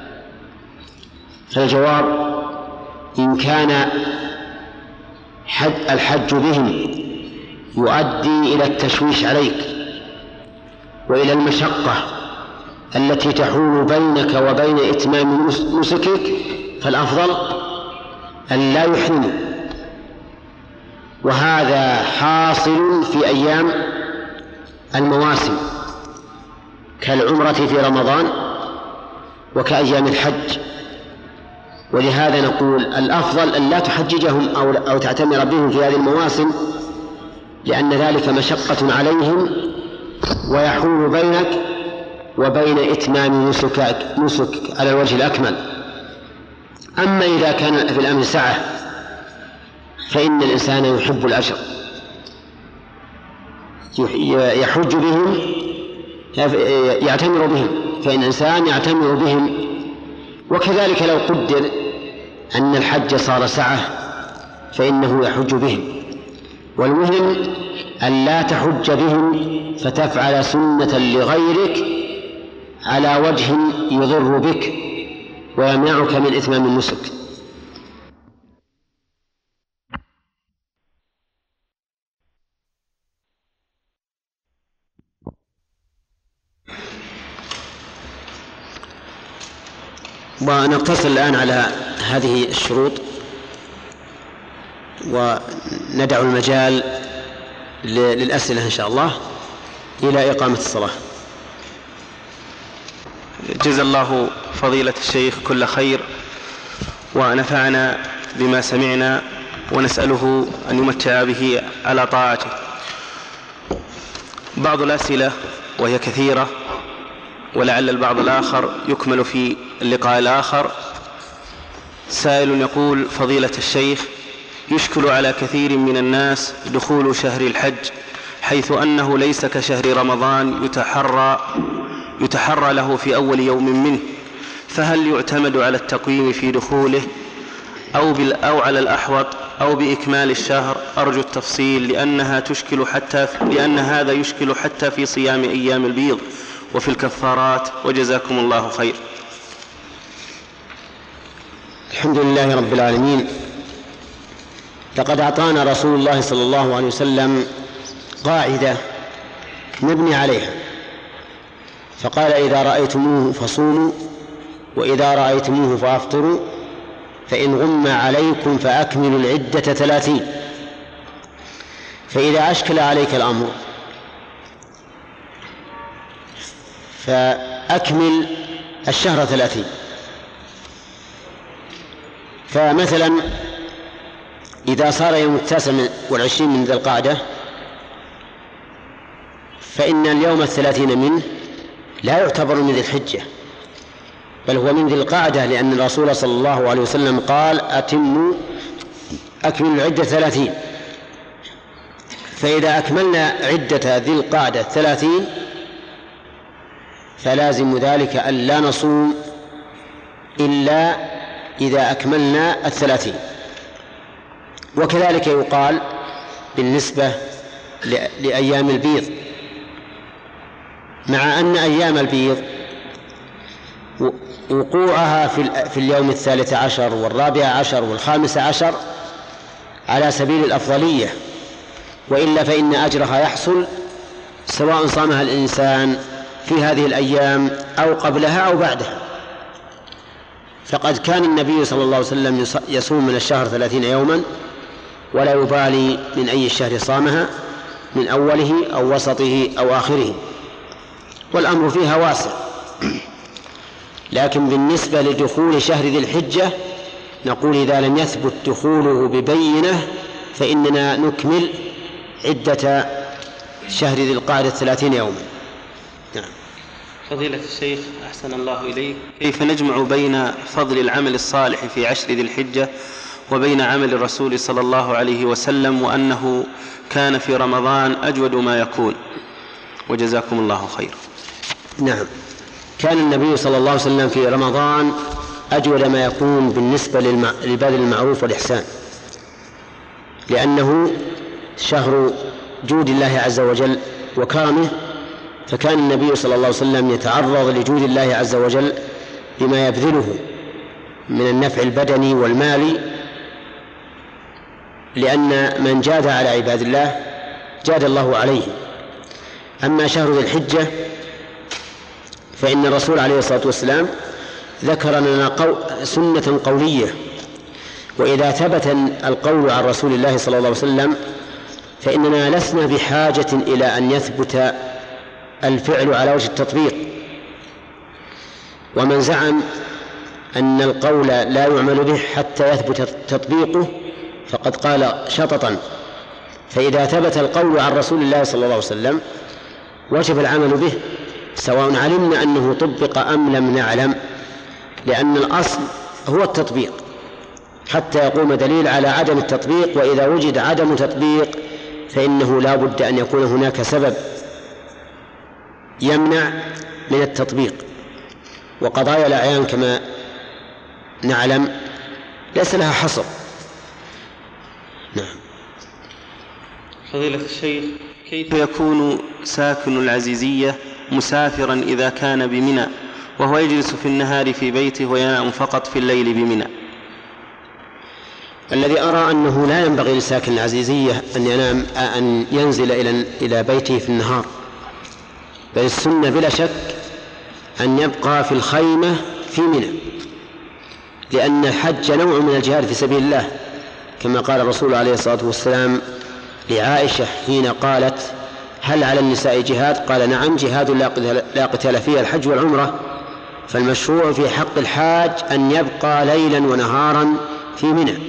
فالجواب: إن كان الحج بهم يؤدي إلى التشويش عليك وإلى المشقة التي تحول بينك وبين إتمام نسكك، فالأفضل أن لا يحرموا، وهذا حاصل في أيام المواسم كالعمرة في رمضان وكأيام الحج. ولهذا نقول: الأفضل أن لا تحججهم أو تعتمر بهم في هذه المواسم، لأن ذلك مشقة عليهم ويحول بينك وبين إتمام نسك على الوجه الأكمل. أما إذا كان في الأمر سعة فإن الإنسان يحب الأجر، يحج بهم، يعتمر بهم، فإن الإنسان يعتمر بهم. وكذلك لو قدر أن الحج صار سعة فإنه يحج بهم. والمهم أن لا تحج بهم فتفعل سنة لغيرك على وجه يضر بك ويمنعك من إتمام النسك. ونقتصر الآن على هذه الشروط وندع المجال للأسئلة إن شاء الله إلى إقامة الصلاة. جزا الله فضيلة الشيخ كل خير ونفعنا بما سمعنا، ونسأله أن يمتع به على طاعته. بعض الأسئلة وهي كثيرة ولعل البعض الآخر يكمل في اللقاء الآخر. سائل يقول: فضيلة الشيخ، يشكل على كثير من الناس دخول شهر الحج، حيث أنه ليس كشهر رمضان يتحرى له في أول يوم منه، فهل يعتمد على التقويم في دخوله أو على الأحوط أو بإكمال الشهر؟ أرجو التفصيل لأن هذا يشكل حتى في صيام أيام البيض وفي الكفارات، وجزاكم الله خير. الحمد لله رب العالمين. لقد أعطانا رسول الله صلى الله عليه وسلم قاعدة نبني عليها، فقال: إذا رأيتموه فصوموا، وإذا رأيتموه فأفطروا، فإن غم عليكم فأكملوا العدة 30. فإذا أشكل عليك الأمر فأكمل الشهر 30. فمثلا إذا صار يوم 29 من ذي القعدة فإن اليوم 30 منه لا يعتبر من ذي الحجة، بل هو من ذي القعدة، لأن الرسول صلى الله عليه وسلم قال: أكملوا العدة 30. فإذا أكملنا عدة ذي القعدة 30 فلازم ذلك أن لا نصوم إلا إذا أكملنا 30. وكذلك يقال بالنسبة لأيام البيض، مع أن أيام البيض وقوعها في اليوم 13 و14 و15 على سبيل الأفضلية، وإلا فإن أجرها يحصل سواء صامها الإنسان في هذه الأيام أو قبلها أو بعدها. فقد كان النبي صلى الله عليه وسلم يصوم من الشهر 30 يوما ولا يبالي من أي الشهر صامها، من أوله أو وسطه أو آخره، والأمر فيها واسع. لكن بالنسبة لدخول شهر ذي الحجة نقول: إذا لم يثبت دخوله ببينة فإننا نكمل عدة شهر ذي القعدة 30 يوما. نعم. فضيلة الشيخ أحسن الله إليك، كيف نجمع بين فضل العمل الصالح في 10 ذي الحجة وبين عمل الرسول صلى الله عليه وسلم، وأنه كان في رمضان أجود ما يكون؟ وجزاكم الله خير. نعم، كان النبي صلى الله عليه وسلم في رمضان أجود ما يكون بالنسبة للبذل المعروف والإحسان، لأنه شهر جود الله عز وجل وكرمه، فكان النبي صلى الله عليه وسلم يتعرض لجود الله عز وجل بما يبذله من النفع البدني والمالي، لأن من جاد على عباد الله جاد الله عليه. أما شهر ذي الحجة فإن الرسول عليه الصلاة والسلام ذكر لنا سنة قولية، وإذا ثبت القول عن رسول الله صلى الله عليه وسلم فإننا لسنا بحاجة إلى أن يثبت الفعل على وجه التطبيق. ومن زعم أن القول لا يعمل به حتى يثبت تطبيقه فقد قال شططا. فإذا ثبت القول عن رسول الله صلى الله عليه وسلم وجب العمل به، سواء علمنا أنه طبق أم لم نعلم، لأن الأصل هو التطبيق حتى يقوم دليل على عدم التطبيق، وإذا وجد عدم تطبيق فإنه لا بد أن يكون هناك سبب يمنع من التطبيق. وقضايا الأعيان كما نعلم ليس لها حصر. نعم. فضيلة الشيخ، كيف يكون ساكن العزيزية مسافرا إذا كان بمنى وهو يجلس في النهار في بيته وينام فقط في الليل بمنى؟ الذي أرى أنه لا ينبغي لساكن العزيزية أن ينزل إلى بيته في النهار، بل السنة بلا شك أن يبقى في الخيمة في منى، لأن الحج نوع من الجهاد في سبيل الله، كما قال الرسول عليه الصلاة والسلام لعائشة حين قالت: هل على النساء جهاد؟ قال: نعم، جهاد لا قتال فيه الحج والعمرة. فالمشروع في حق الحاج أن يبقى ليلا ونهارا في منى.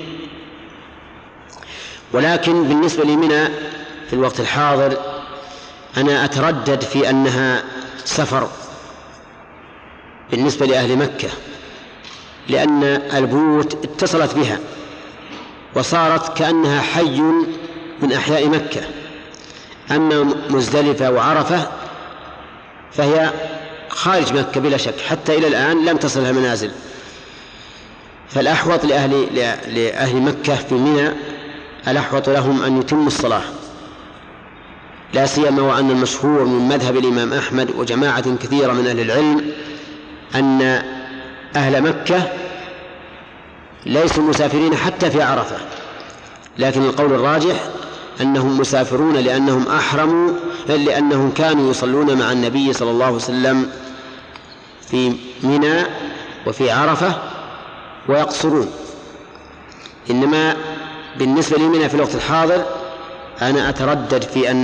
ولكن بالنسبة لمنى في الوقت الحاضر أنا أتردد في أنها سفر بالنسبة لأهل مكة، لأن البيوت اتصلت بها وصارت كأنها حي من أحياء مكة. أما مزدلفة وعرفة فهي خارج مكة بلا شك، حتى إلى الآن لم تصلها منازل. فالأحوط لأهل مكة في منى، الأحوط لهم أن يتموا الصلاة، لا سيما وأن المشهور من مذهب الإمام أحمد وجماعة كثيرة من أهل العلم أن أهل مكة ليسوا مسافرين حتى في عرفة، لكن القول الراجح أنهم مسافرون لأنهم أحرموا، لأنهم كانوا يصلون مع النبي صلى الله عليه وسلم في منى وفي عرفة ويقصرون. إنما بالنسبة لمنى في الوقت الحاضر أنا أتردد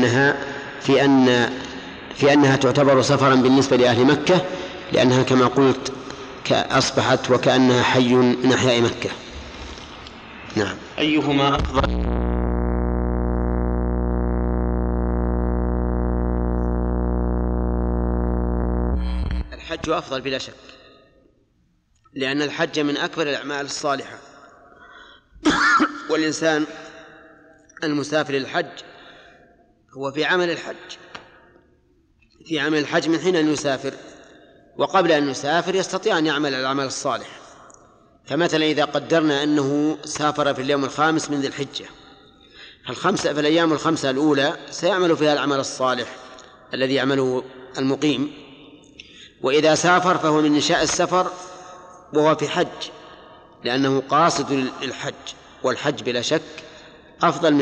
في أنها تعتبر سفرا بالنسبة لأهل مكة، لأنها كما قلت أصبحت وكأنها حي من أحياء مكة. نعم. أيهما أفضل؟ الحج أفضل بلا شك، لأن الحج من أكبر الأعمال الصالحة، والإنسان المسافر للحج هو في عمل الحج من حين أن يسافر، وقبل أن يسافر يستطيع أن يعمل العمل الصالح. فمثلا إذا قدرنا أنه سافر في اليوم الخامس من ذي الحجة، فالأيام الخمسة الأولى سيعمل فيها العمل الصالح الذي يعمله المقيم، وإذا سافر فهو من إنشاء السفر وهو في حج، لأنه قاصد للحج، والحج بلا شك أفضل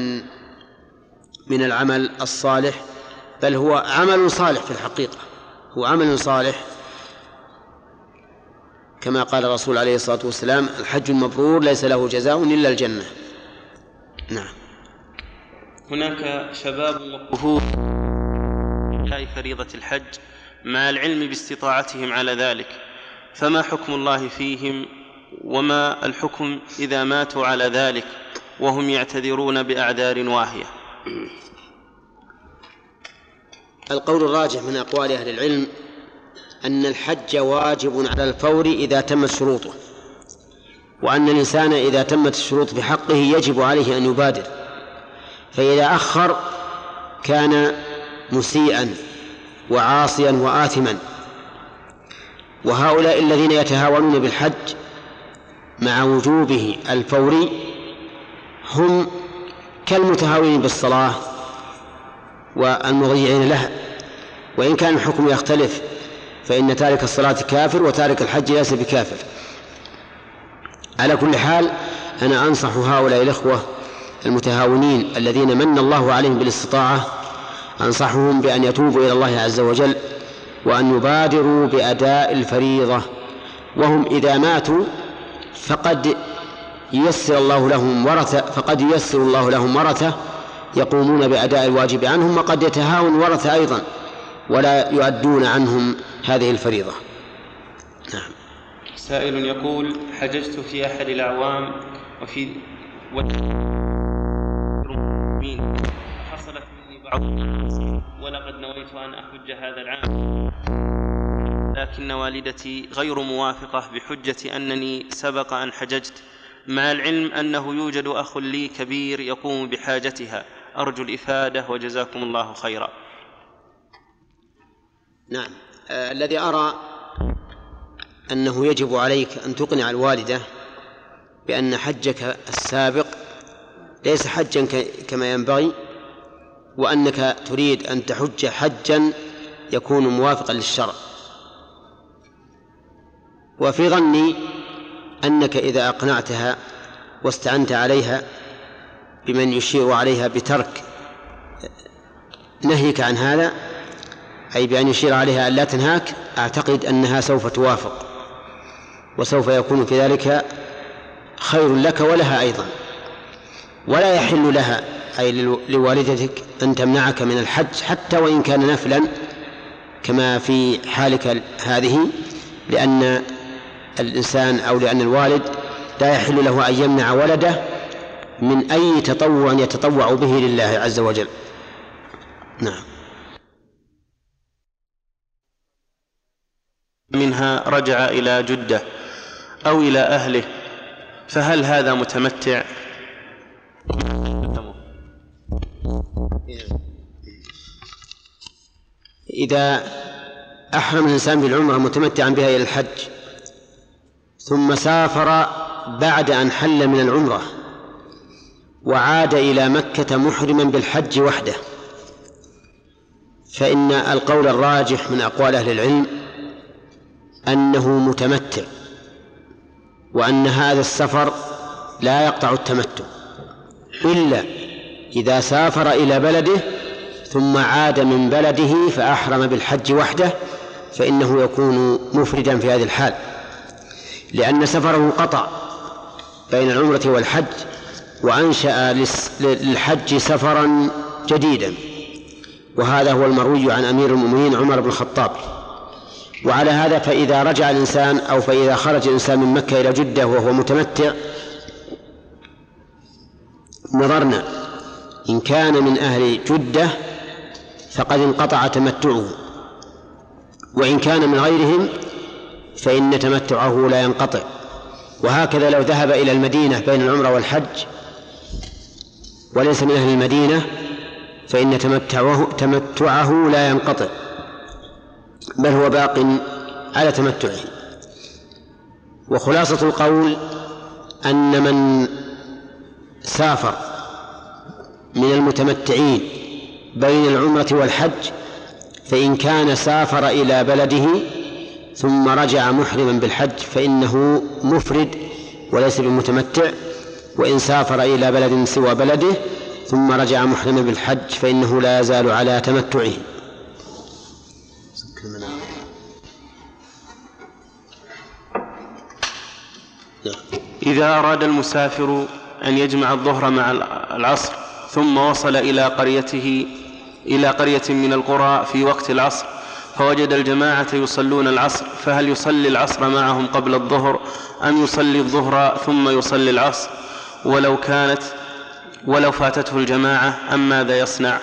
من العمل الصالح، بل هو عمل صالح في الحقيقة، هو عمل صالح كما قال الرسول عليه الصلاة والسلام: الحج المبرور ليس له جزاء إلا الجنة. نعم. هناك شباب وقفوا على فريضة الحج مع العلم باستطاعتهم على ذلك، فما حكم الله فيهم، وما الحكم إذا ماتوا على ذلك وهم يعتذرون بأعذار واهية؟ القول الراجح من أقوال أهل العلم أن الحج واجب على الفور إذا تمت شروطه، وأن الإنسان إذا تمت الشروط في حقه يجب عليه أن يبادر، فإذا أخر كان مسيئا وعاصيا وآثما. وهؤلاء الذين يتهاونون بالحج مع وجوبه الفوري هم كالمتهاونين بالصلاة والمضيعين لها، وإن كان الحكم يختلف، فإن تارك الصلاة كافر وتارك الحج ليس بكافر. على كل حال أنا أنصح هؤلاء الإخوة المتهاونين الذين من الله عليهم بالاستطاعة، أنصحهم بأن يتوبوا إلى الله عز وجل وأن يبادروا بأداء الفريضة، وهم إذا ماتوا فقد ييسر الله لهم ورثة يقومون بأداء الواجب عنهم، وقد يتهاون ورثة أيضا ولا يؤدون عنهم هذه الفريضة. نعم. سائل يقول: حججت في أحد الأعوام وفي حصلت مني بعض عظيم ولقد نويت أن أحج هذا العام، لكن والدتي غير موافقة بحجة أنني سبق أن حججت، مع العلم أنه يوجد أخ لي كبير يقوم بحاجتها. أرجو الإفادة وجزاكم الله خيرا. نعم، الذي أرى أنه يجب عليك أن تقنع الوالدة بأن حجك السابق ليس حجا كما ينبغي، وأنك تريد أن تحج حجا يكون موافقا للشرع. وفي ظني أنك إذا أقنعتها واستعنت عليها بمن يشير عليها بترك نهيك عن هذا، أي بأن يشير عليها أن لا تنهاك، أعتقد أنها سوف توافق، وسوف يكون في ذلك خير لك ولها أيضا. ولا يحل لها أي لوالدتك أن تمنعك من الحج حتى وإن كان نفلا كما في حالك هذه، لأن الإنسان أو لأن الوالد لا يحل له أن يمنع ولده من أي تطوع يتطوع به لله عز وجل. نعم. منها رجع إلى جدة أو إلى أهله، فهل هذا متمتع؟ إذا أحرم الإنسان بالعمرة متمتعا بها إلى الحج ثم سافر بعد أن حل من العمرة وعاد إلى مكة محرما بالحج وحده، فإن القول الراجح من أقوال أهل العلم أنه متمتع، وأن هذا السفر لا يقطع التمتع إلا إذا سافر إلى بلده ثم عاد من بلده فأحرم بالحج وحده، فإنه يكون مفردا في هذه الحال، لأن سفره قطع بين العمرة والحج وأنشأ للحج سفرا جديدا، وهذا هو المروي عن أمير المؤمنين عمر بن الخطاب. وعلى هذا فإذا رجع الإنسان أو فإذا خرج الإنسان من مكة إلى جدة وهو متمتع، نظرنا إن كان من أهل جدة فقد انقطع تمتعه، وإن كان من غيرهم فإن تمتعه لا ينقطع. وهكذا لو ذهب إلى المدينة بين العمرة والحج وليس من أهل المدينة فإن تمتعه لا ينقطع، بل هو باق على تمتعه. وخلاصة القول أن من سافر من المتمتعين بين العمرة والحج فإن كان سافر إلى بلده ثم رجع محرما بالحج فإنه مفرد وليس بمتمتع، وإن سافر إلى بلد سوى بلده ثم رجع محرما بالحج فإنه لا يزال على تمتعه. إذا أراد المسافر أن يجمع الظهر مع العصر ثم وصل إلى قرية من القرى في وقت العصر فوجد الجماعة يصلون العصر، فهل يصلي العصر معهم قبل الظهر أم يصلي الظهر ثم يصلي العصر؟ ولو فاتته الجماعة أم ماذا يصنع؟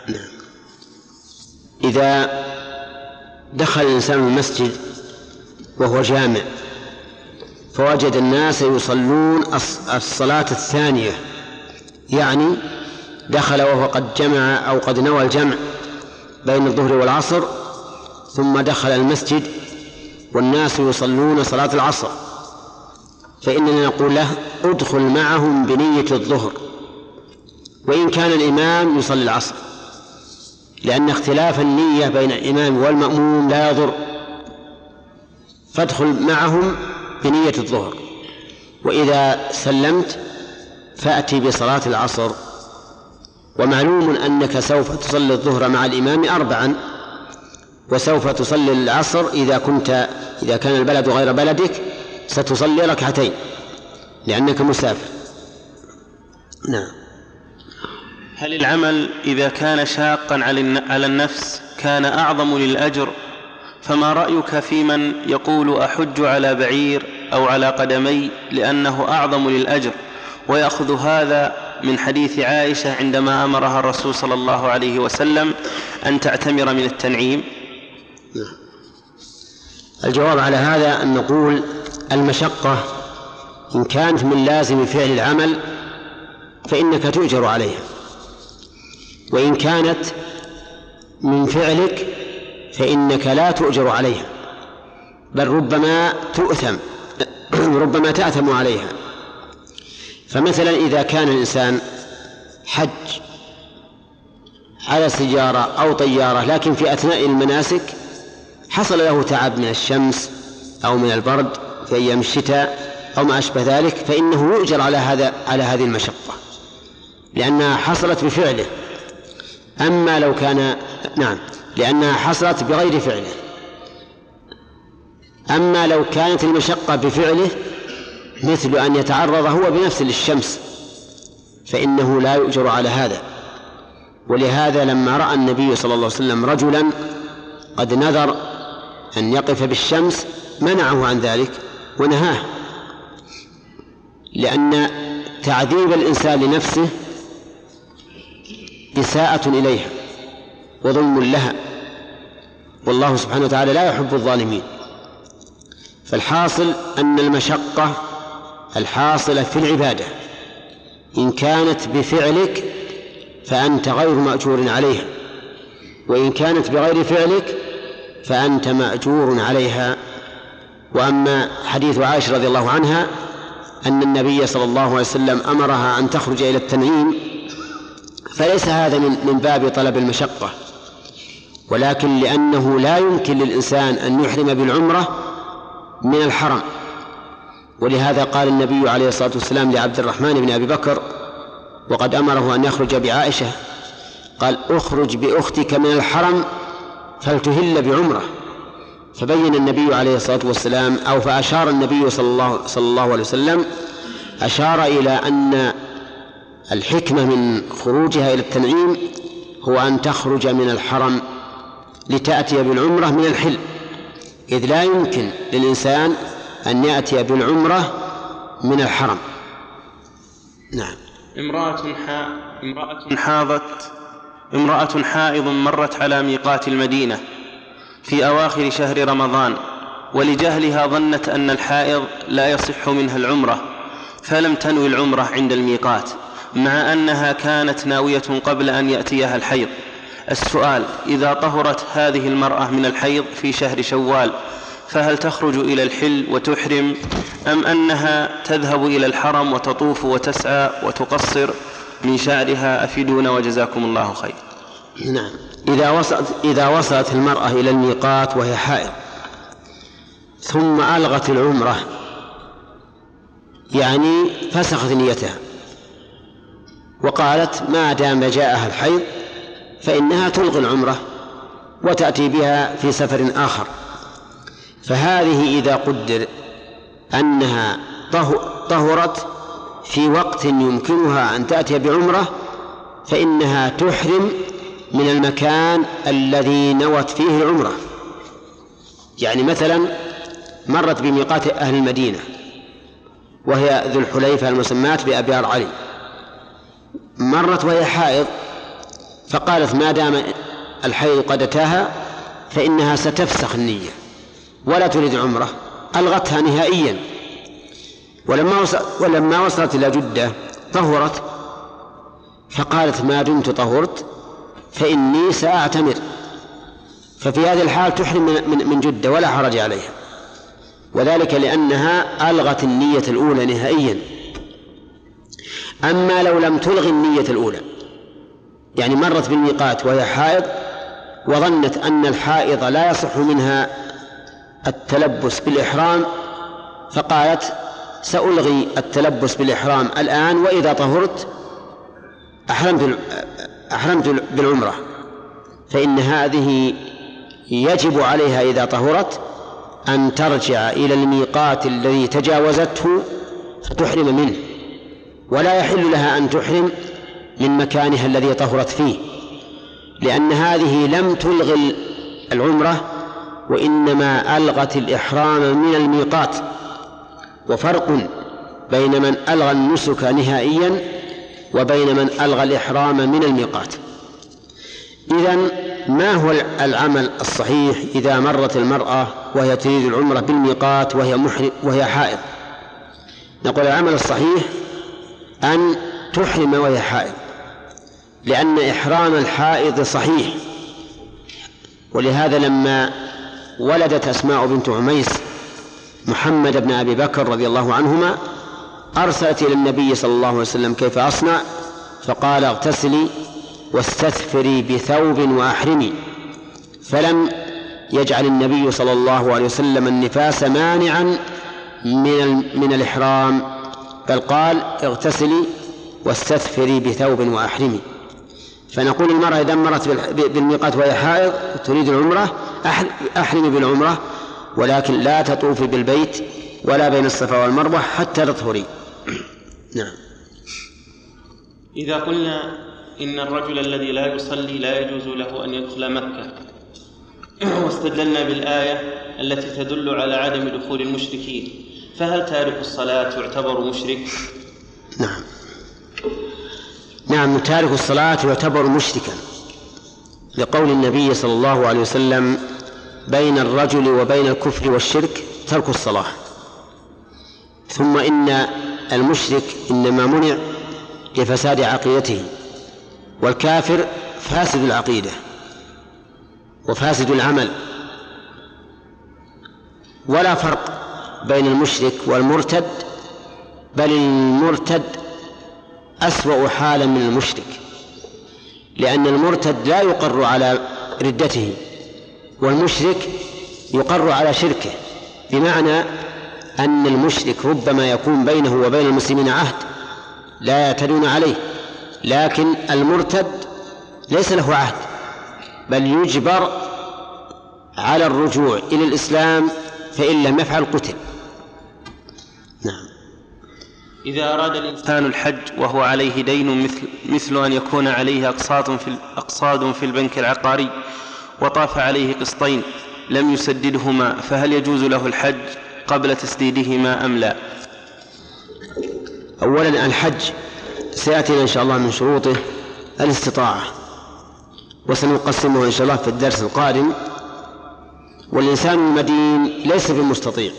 إذا دخل الإنسان المسجد وهو جامع فوجد الناس يصلون الصلاة الثانية، يعني دخل وهو قد جمع أو قد نوى الجمع بين الظهر والعصر ثم دخل المسجد والناس يصلون صلاة العصر، فإننا نقول له ادخل معهم بنية الظهر وإن كان الإمام يصلي العصر، لأن اختلاف النية بين الإمام والمأموم لا يضر، فادخل معهم بنية الظهر، وإذا سلمت فأتي بصلاة العصر. ومعلوم أنك سوف تصلي الظهر مع الإمام 4، وسوف تصلي العصر إذا كان البلد غير بلدك ستصلي 2 لأنك مسافر. نعم. هل العمل إذا كان شاقا على النفس كان أعظم للأجر؟ فما رأيك في من يقول أحج على بعير أو على قدمي لأنه أعظم للأجر، ويأخذ هذا من حديث عائشة عندما أمرها الرسول صلى الله عليه وسلم أن تعتمر من التنعيم؟ الجواب على هذا أن نقول المشقة إن كانت من لازم فعل العمل فإنك تؤجر عليها، وإن كانت من فعلك فإنك لا تؤجر عليها، بل ربما تأثم عليها. فمثلا إذا كان الإنسان حج على سيارة أو طيارة لكن في أثناء المناسك حصل له تعب من الشمس أو من البرد في أيام الشتاء أو ما أشبه ذلك، فإنه يؤجر على هذه المشقة لأنها حصلت بفعله. أما لو كان لأنها حصلت بغير فعله. أما لو كانت المشقة بفعله مثل أن يتعرض هو بنفسه للشمس فإنه لا يؤجر على هذا. ولهذا لما رأى النبي صلى الله عليه وسلم رجلا قد نذر أن يقف بالشمس منعه عن ذلك ونهاه، لأن تعذيب الإنسان لنفسه إساءة إليها وظلم لها، والله سبحانه وتعالى لا يحب الظالمين. فالحاصل أن المشقة الحاصلة في العبادة إن كانت بفعلك فأنت غير مأجور عليها، وإن كانت بغير فعلك فأنت مأجور عليها. وأما حديث عائشة رضي الله عنها أن النبي صلى الله عليه وسلم أمرها أن تخرج إلى التنعيم فليس هذا من باب طلب المشقة، ولكن لأنه لا يمكن للإنسان أن يحرم بالعمرة من الحرم. ولهذا قال النبي عليه الصلاة والسلام لعبد الرحمن بن أبي بكر وقد أمره أن يخرج بعائشة، قال اخرج بأختك من الحرم فلتهل بعمرة. فبين النبي عليه الصلاة والسلام فأشار النبي صلى الله عليه وسلم أشار إلى أن الحكمة من خروجها إلى التنعيم هو أن تخرج من الحرم لتأتي بالعمرة من الحل، إذ لا يمكن للإنسان أن يأتي بالعمرة من الحرم. نعم. امرأة حائض مرت على ميقات المدينة في أواخر شهر رمضان، ولجهلها ظنت أن الحائض لا يصح منها العمرة فلم تنوي العمرة عند الميقات، مع أنها كانت ناوية قبل أن يأتيها الحيض. السؤال: إذا طهرت هذه المرأة من الحيض في شهر شوال فهل تخرج إلى الحل وتحرم، أم أنها تذهب إلى الحرم وتطوف وتسعى وتقصر من شعرها؟ أفيدونا وجزاكم الله خير. نعم. إذا وصلت المرأة إلى الميقات وهي حائض ثم ألغت العمرة، يعني فسخت نيتها وقالت ما دام جاءها الحيض فإنها تلغي العمرة وتأتي بها في سفر آخر، فهذه إذا قدر أنها طهرت في وقت يمكنها أن تأتي بعمرة فإنها تحرم من المكان الذي نوت فيه العمرة. يعني مثلا مرت بميقات أهل المدينة وهي ذو الحليفة المسمات بأبيار علي، مرت وهي حائض فقالت ما دام الحيض قد أتاها فإنها ستفسخ النية ولا تريد عمرة، ألغتها نهائيا. ولما وصلت إلى جدة طهرت فقالت ما دمت طهرت فإني سأعتمر، ففي هذه الحال تحرم من جدة ولا حرج عليها، وذلك لأنها ألغت النية الأولى نهائيا. أما لو لم تلغي النية الأولى، يعني مرت بالميقات وهي حائض وظنت أن الحائض لا يصح منها التلبس بالإحرام فقالت سألغي التلبس بالإحرام الآن وإذا طهرت أحرمت بالعمرة، فإن هذه يجب عليها إذا طهرت أن ترجع إلى الميقات الذي تجاوزته فتحرم منه، ولا يحل لها أن تحرم من مكانها الذي طهرت فيه، لأن هذه لم تلغي العمرة وإنما ألغت الإحرام من الميقات. وفرق بين من ألغى النسك نهائيا وبين من ألغى الإحرام من الميقات. إذن ما هو العمل الصحيح إذا مرت المرأة وهي تريد العمرة بالميقات وهي حائض؟ نقول العمل الصحيح أن تحرم وهي حائض، لأن إحرام الحائض صحيح. ولهذا لما ولدت أسماء بنت عميس محمد بن أبي بكر رضي الله عنهما أرسلت إلى النبي صلى الله عليه وسلم كيف أصنع، فقال اغتسلي واستثفري بثوب وأحرمي، فلم يجعل النبي صلى الله عليه وسلم النفاس مانعا من الإحرام، بل قال اغتسلي واستثفري بثوب وأحرمي. فنقول المرأة إذا مرت بالميقات وهي حائض تريد العمرة أحرمي بالعمرة، ولكن لا تطوفي بالبيت ولا بين الصفا والمروة حتى تطهري. نعم. إذا قلنا إن الرجل الذي لا يصلي لا يجوز له أن يدخل مكة، واستدللنا بالآية التي تدل على عدم دخول المشركين، فهل تارك الصلاة يعتبر مشرك؟ نعم، تارك الصلاة يعتبر مشركا، لقول النبي صلى الله عليه وسلم بين الرجل وبين الكفر والشرك ترك الصلاة. ثم إن المشرك إنما منع لفساد عقيدته، والكافر فاسد العقيدة وفاسد العمل، ولا فرق بين المشرك والمرتد، بل المرتد أسوأ حالا من المشرك، لأن المرتد لا يقر على ردته، والمشرك يقر على شركه، بمعنى أن المشرك ربما يكون بينه وبين المسلمين عهد لا يعتدون عليه، لكن المرتد ليس له عهد، بل يجبر على الرجوع إلى الإسلام، فإن لم يفعل قتل. نعم. إذا أراد الإنسان الحج وهو عليه دين مثل أن يكون عليه أقساط في البنك العقاري وطاف عليه قسطين لم يسددهما، فهل يجوز له الحج قبل تسديدهما أم لا؟ أولا الحج سيأتينا إن شاء الله من شروطه الاستطاعة، وسنقسمه إن شاء الله في الدرس القادم. والإنسان المدين ليس بمستطيع،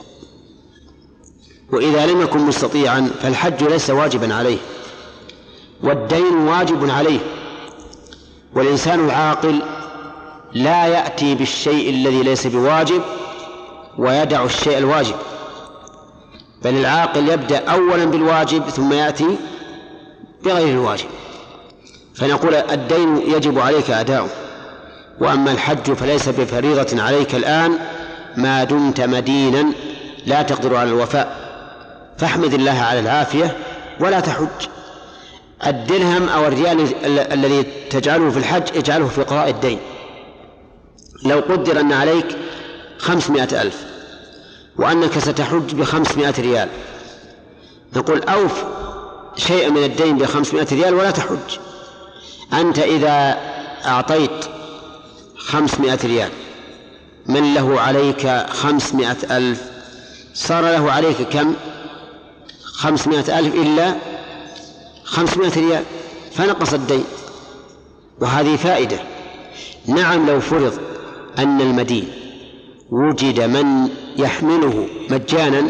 وإذا لم يكن مستطيعا فالحج ليس واجبا عليه، والدين واجب عليه. والإنسان العاقل لا يأتي بالشيء الذي ليس بواجب ويدع الشيء الواجب، بل العاقل يبدأ أولا بالواجب ثم يأتي بغير الواجب. فنقول الدين يجب عليك أداؤه، وأما الحج فليس بفريضة عليك الآن ما دمت مدينا لا تقدر على الوفاء، فاحمد الله على العافية ولا تحج. الدرهم أو الريال الذي تجعله في الحج اجعله في قضاء الدين. لو قدر أن عليك 500,000 وأنك ستحج ب500 ريال، نقول أوف شيئا من الدين ب500 ريال ولا تحج. أنت إذا أعطيت 500 ريال من له عليك 500,000 صار له عليك كم؟ 500,000 إلا 500 ريال، فنقص الدين. وهذه فائدة. نعم، لو فرض أن المدين وجد من يحمله مجانا،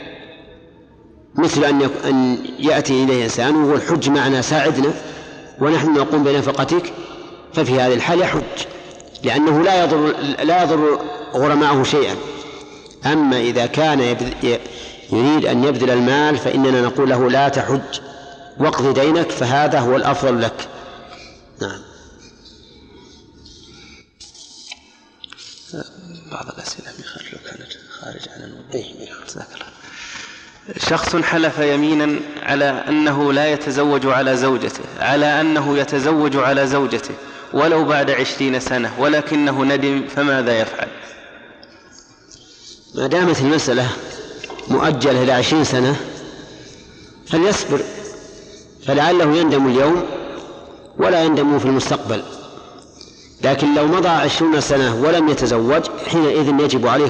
مثل أن يأتي إليه إنسان ويقول حج معنا ساعدنا ونحن نقوم بنفقتك، ففي هذه الحال يحج، لأنه لا يضر غرماءه شيئا. أما إذا كان يريد أن يبذل المال فإننا نقول له لا تحج واقض دينك، فهذا هو الأفضل لك. نعم. بعض الأسئلة لو كانت خارج عن الموضوع. شخص حلف يمينا على أنه لا يتزوج على زوجته، على أنه يتزوج على زوجته ولو بعد 20 سنة، ولكنه ندم، فماذا يفعل؟ ما دامت المسألة مؤجلة إلى 20 سنة فليصبر، فلعله يندم اليوم ولا يندم في المستقبل. لكن لو مضى 20 سنة ولم يتزوج حينئذ يجب عليه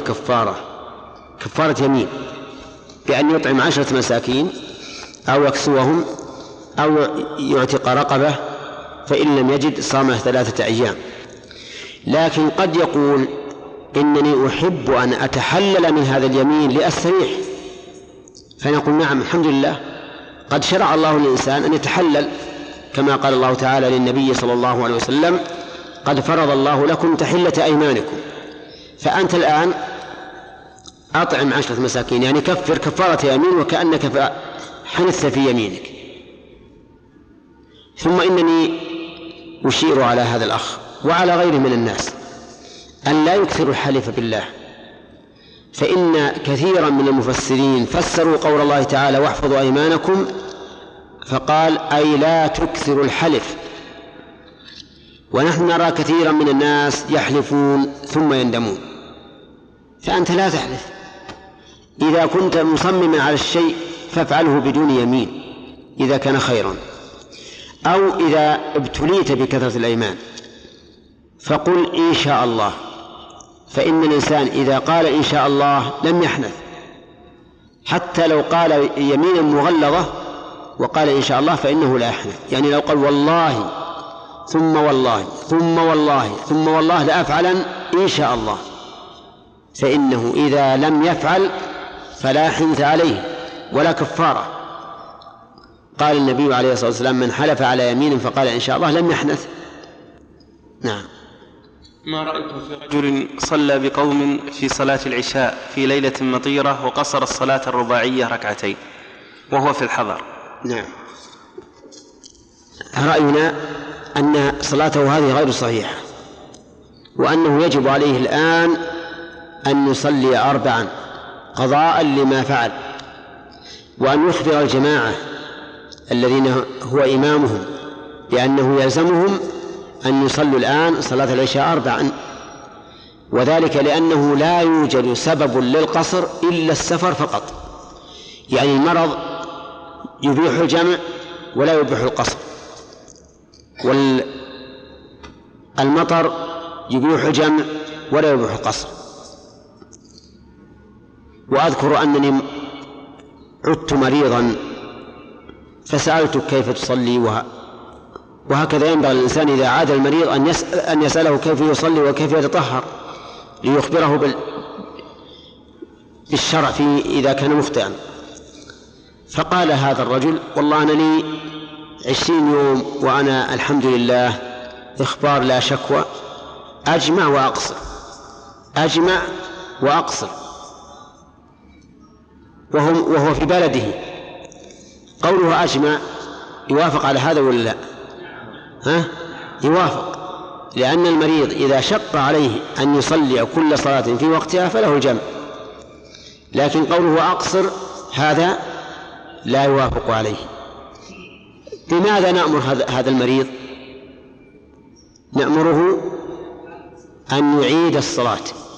كفارة يمين، بأن يطعم 10 مساكين أو يكسوهم أو يعتق رقبة، فإن لم يجد صام 3 أيام. لكن قد يقول إنني أحب أن أتحلل من هذا اليمين لأستريح، فنقول نعم الحمد لله، قد شرع الله للإنسان أن يتحلل، كما قال الله تعالى للنبي صلى الله عليه وسلم: قد فرض الله لكم تحلة أيمانكم. فأنت الآن أطعم 10 مساكين، يعني كفر كفارة يمين وكأنك حنثت في يمينك. ثم إنني أشير على هذا الأخ وعلى غيره من الناس أن لا يكثر الحلف بالله، فإن كثيرا من المفسرين فسروا قول الله تعالى: واحفظوا أيمانكم، فقال أي لا تكثر الحلف. ونحن نرى كثيرا من الناس يحلفون ثم يندمون، فأنت لا تحلف. إذا كنت مصمما على الشيء فافعله بدون يمين إذا كان خيرا، أو إذا ابتليت بكثرة الأيمان فقل إن شاء الله، فإن الإنسان إذا قال إن شاء الله لم يحنث، حتى لو قال يمينا مغلظة وقال إن شاء الله فإنه لا يحنث. يعني لو قال والله ثم والله ثم والله ثم والله لأفعلن إن شاء الله، فإنه إذا لم يفعل فلا حنث عليه ولا كفارة. قال النبي عليه الصلاة والسلام: من حلف على يمين فقال إن شاء الله لم يحنث. نعم. ما رأيت في رجل صلى بقوم في صلاة العشاء في ليلة مطيرة وقصر الصلاة الرباعية 2 ركعتين وهو في الحضر؟ نعم. رأينا أن صلاته هذه غير صحيحة، وأنه يجب عليه الآن أن يصلي 4 قضاء لما فعل، وأن يخبر الجماعة الذين هو إمامهم بأنه يلزمهم أن يصلوا الآن صلاة العشاء 4، وذلك لأنه لا يوجد سبب للقصر إلا السفر فقط. يعني المرض يبيح الجمع ولا يبيح القصر، والمطر يبيح الجمع ولا يبيح القصر. وأذكر أنني عدت مريضا فسألتك كيف تصلي، وهكذا ينبغي الإنسان إذا عاد المريض أن يسأله كيف يصلي وكيف يتطهر ليخبره بالشرع إذا كان مخطئا. فقال هذا الرجل: والله أنا لي 20 يوم وأنا الحمد لله إخبار لا شكوى، أجمع وأقصر أجمع وأقصر، وهو في بلده. قوله أجمع يوافق على هذا ولا لا؟ يوافق، لأن المريض إذا شق عليه أن يصلي كل صلاة في وقتها فله الجمع، لكن قوله أقصر هذا لا يوافق عليه. لماذا نأمر هذا المريض؟ نأمره أن يعيد الصلاة،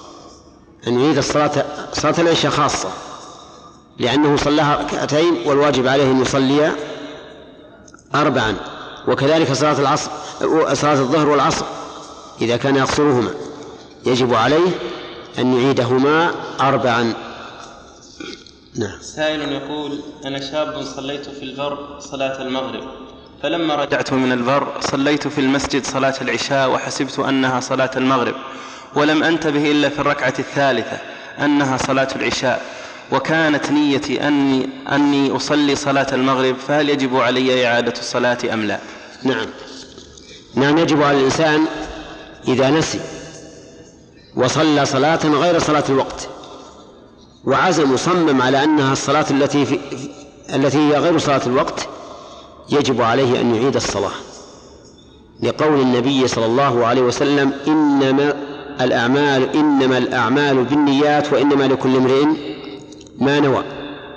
صلاة العشاء خاصة، لأنه صلىها 2 ركعتين والواجب عليه أن يصلي 4، وكذلك صلاة العصر، صلاة الظهر والعصر إذا كان يقصرهما يجب عليه أن يعيدهما 4. نعم. سائل يقول: أنا شاب صليت في البر صلاة المغرب، فلما رجعت من البر صليت في المسجد صلاة العشاء وحسبت أنها صلاة المغرب، ولم أنتبه إلا في الركعة الثالثة أنها صلاة العشاء، وكانت نيتي أني أصلي صلاة المغرب، فهل يجب علي إعادة الصلاة أم لا؟ نعم، يجب على الإنسان إذا نسي وصلى صلاة غير صلاة الوقت وعزم صمم على أنها الصلاة التي هي غير صلاة الوقت، يجب عليه أن يعيد الصلاة، لقول النبي صلى الله عليه وسلم: إنما الأعمال بالنيات وإنما لكل امرئ ما نوى.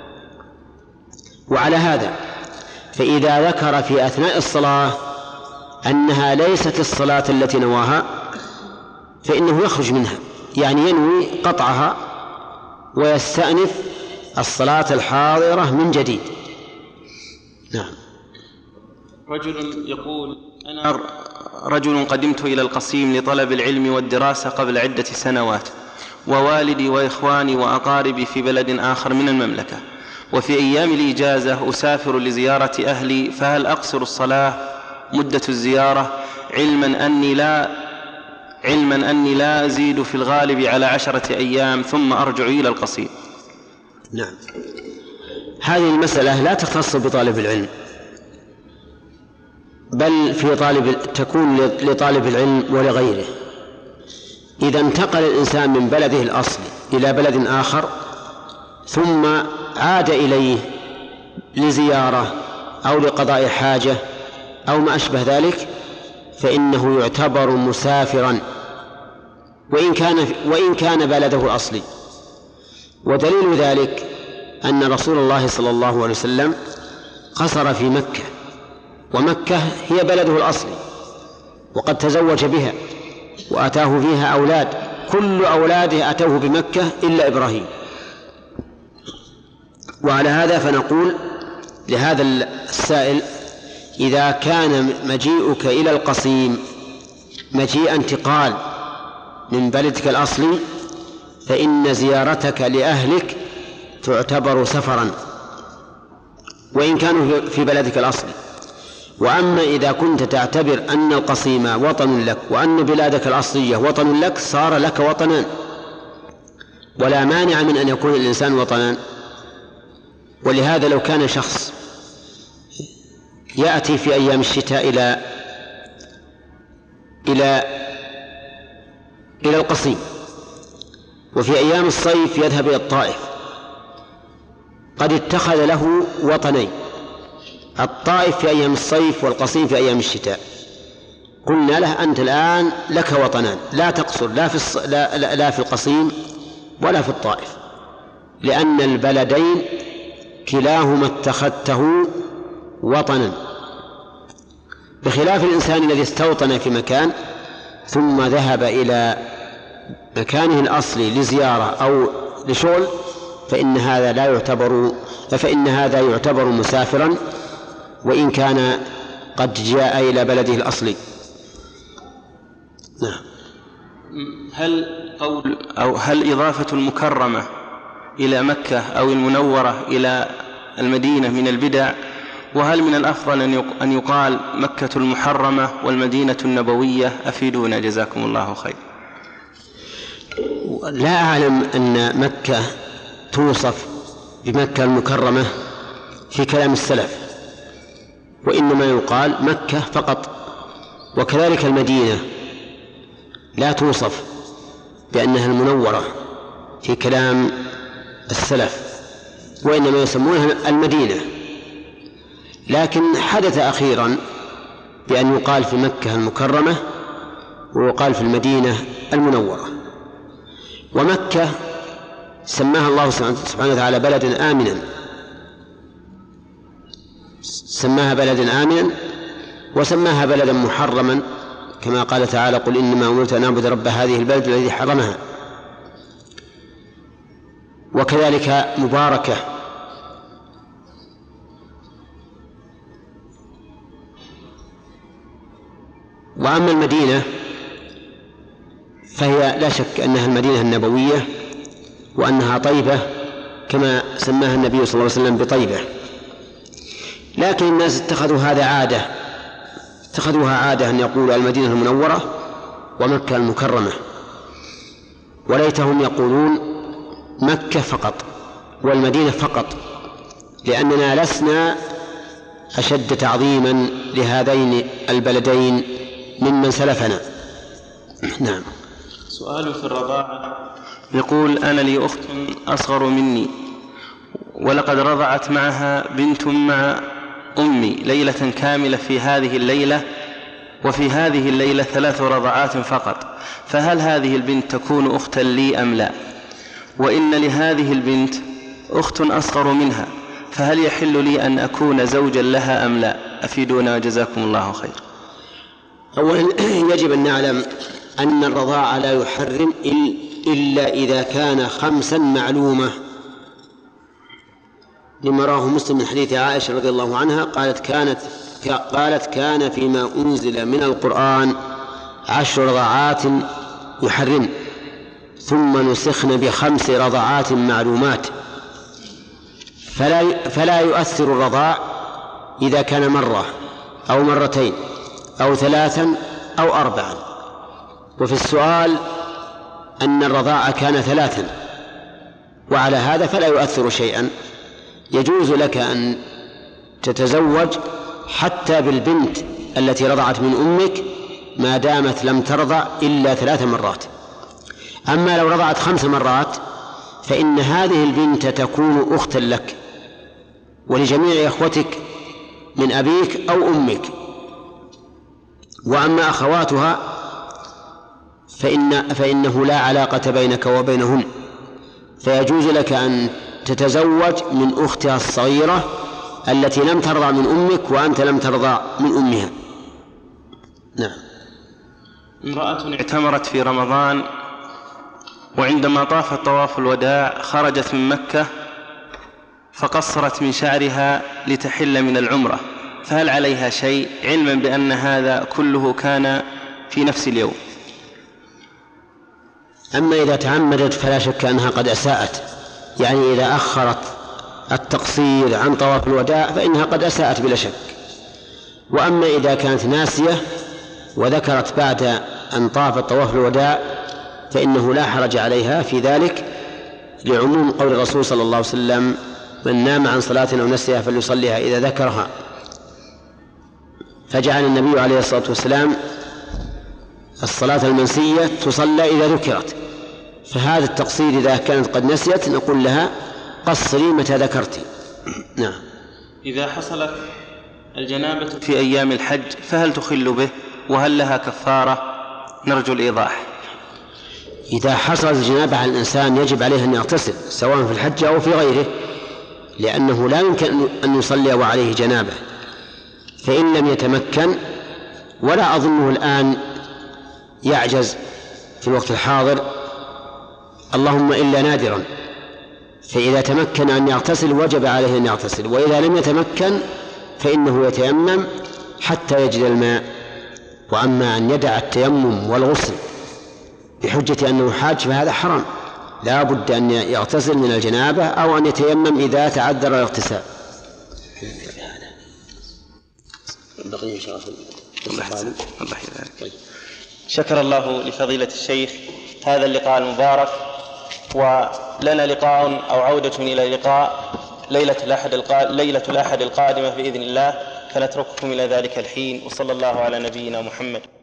وعلى هذا فإذا ذكر في أثناء الصلاة أنها ليست الصلاة التي نواها فإنه يخرج منها، يعني ينوي قطعها ويستأنف الصلاة الحاضرة من جديد. نعم. رجل يقول: أنا رجل قدمت إلى القصيم لطلب العلم والدراسة قبل عدة سنوات، ووالدي وإخواني وأقاربي في بلد آخر من المملكة، وفي أيام الإجازة أسافر لزيارة أهلي، فهل أقصر الصلاة مدة الزيارة علما أني لا أزيد في الغالب على 10 أيام ثم أرجع إلى القصير؟ نعم، هذه المسألة لا تختص بطالب العلم، بل تكون لطالب العلم ولغيره. إذا انتقل الإنسان من بلده الأصلي إلى بلد آخر ثم عاد إليه لزيارة أو لقضاء حاجة أو ما أشبه ذلك، فإنه يعتبر مسافرا وإن كان بلده الأصلي. ودليل ذلك أن رسول الله صلى الله عليه وسلم قصر في مكة، ومكة هي بلده الأصلي، وقد تزوج بها وأتاه فيها أولاد، كل أولاده أتوه بمكة إلا إبراهيم. وعلى هذا فنقول لهذا السائل: إذا كان مجيئك إلى القصيم مجيء انتقال من بلدك الأصلي فإن زيارتك لأهلك تعتبر سفرا وإن كانوا في بلدك الأصلي. وأما إذا كنت تعتبر أن القصيم وطن لك وأن بلادك الأصلية وطن لك، صار لك وطنان، ولا مانع من أن يكون الإنسان وطنان. ولهذا لو كان شخص يأتي في أيام الشتاء إلى القصيم، وفي أيام الصيف يذهب إلى الطائف، قد اتخذ له وطنين، الطائف في أيام الصيف والقصيم في أيام الشتاء. قلنا له: أنت الآن لك وطنان، لا تقصر لا في القصيم ولا في الطائف، لأن البلدين كلاهما اتخذته وطنا، بخلاف الإنسان الذي استوطن في مكان ثم ذهب إلى مكانه الأصلي لزيارة أو لشغل، فإن هذا يعتبر مسافرا وإن كان قد جاء إلى بلده الأصلي. نعم. هل إضافة المكرمة إلى مكة أو المنورة إلى المدينة من البدع؟ وهل من الأفضل أن يقال مكة المحرمة والمدينة النبوية؟ أفيدونا جزاكم الله خير. لا أعلم أن مكة توصف بمكة المكرمة في كلام السلف، وإنما يقال مكة فقط. وكذلك المدينة لا توصف بأنها المنورة في كلام السلف، وإنما يسمونها المدينة. لكن حدث أخيرا بأن يقال في مكة المكرمة ويقال في المدينة المنورة. ومكة سماها الله سبحانه وتعالى بلدا آمنا، سماها بلدا آمنا وسماها بلدا محرما، كما قال تعالى: قل إنما أمرت أن أعبد رب هذه البلد الذي حرمها. وكذلك مباركة. وأما المدينة فهي لا شك أنها المدينة النبوية، وأنها طيبة كما سماها النبي صلى الله عليه وسلم بطيبة. لكن الناس اتخذوها عادة أن يقولوا المدينة المنورة ومكة المكرمة، وليتهم يقولون مكة فقط والمدينة فقط، لأننا لسنا أشد تعظيما لهذين البلدين ممن سلفنا. نعم. سؤال في الرضاعة، يقول: أنا لي أخت أصغر مني ولقد رضعت معها بنت مع أمي ليلة كاملة في هذه الليلة، وفي هذه الليلة 3 رضعات فقط، فهل هذه البنت تكون أختا لي أم لا؟ وإن لهذه البنت أخت أصغر منها، فهل يحل لي أن أكون زوجا لها أم لا؟ أفيدونا جزاكم الله خير. أولا يجب أن نعلم أن الرضاعة لا يحرم إلا إذا كان 5 معلومة، لما رواه مسلم من حديث عائشة رضي الله عنها قالت: كان فيما أنزل من القرآن 10 رضعات يحرم، ثم نسخن ب5 رضعات معلومات. فلا يؤثر الرضاع إذا كان مرة أو مرتين أو 3 أو 4. وفي السؤال أن الرضاع كان 3، وعلى هذا فلا يؤثر شيئا. يجوز لك أن تتزوج حتى بالبنت التي رضعت من أمك ما دامت لم ترضع إلا 3 مرات. أما لو رضعت 5 مرات فإن هذه البنت تكون أختا لك ولجميع إخوتك من أبيك أو أمك. وأما أخواتها فإنه لا علاقة بينك وبينهن، فيجوز لك أن تتزوج من أختها الصغيرة التي لم ترضع من أمك وأنت لم ترضع من أمها. نعم. امرأة اعتمرت في رمضان، وعندما طافت طواف الوداع خرجت من مكة فقصرت من شعرها لتحل من العمرة، فهل عليها شيء علما بأن هذا كله كان في نفس اليوم؟ أما إذا تعمدت فلا شك أنها قد أساءت، يعني إذا أخرت التقصير عن طواف الوداع فإنها قد أساءت بلا شك. وأما إذا كانت ناسية وذكرت بعد أن طافت طواف الوداع فإنه لا حرج عليها في ذلك، لعموم قول الرسول صلى الله عليه وسلم: من نام عن صلاة أو نسيها فليصليها إذا ذكرها. فجعل النبي عليه الصلاة والسلام الصلاة المنسية تصلى إذا ذكرت، فهذا التقصير إذا كانت قد نسيت نقول لها قصري متى ذكرت. نعم. إذا حصلت الجنابة في أيام الحج فهل تخل به، وهل لها كفارة؟ نرجو الإيضاح. إذا حصلت الجنابة على الإنسان يجب عليه أن يغتسل سواء في الحج أو في غيره، لأنه لا يمكن أن يصلي وعليه جنابة. فإن لم يتمكن، ولا أظنه الآن يعجز في الوقت الحاضر اللهم إلا نادرا، فإذا تمكن أن يغتسل وجب عليه أن يغتسل، وإذا لم يتمكن فإنه يتيمم حتى يجد الماء. وأما أن يدع التيمم والغسل بحجة أنه حاج فهذا حرام، لا بد أن يغتسل من الجنابة أو أن يتيمم إذا تعذر الاغتسال. شكر الله لفضيلة الشيخ هذا اللقاء المبارك، ولنا لقاء أو عودة إلى لقاء ليلة الأحد القادمة بإذن الله، فنترككم إلى ذلك الحين، وصلى الله على نبينا محمد.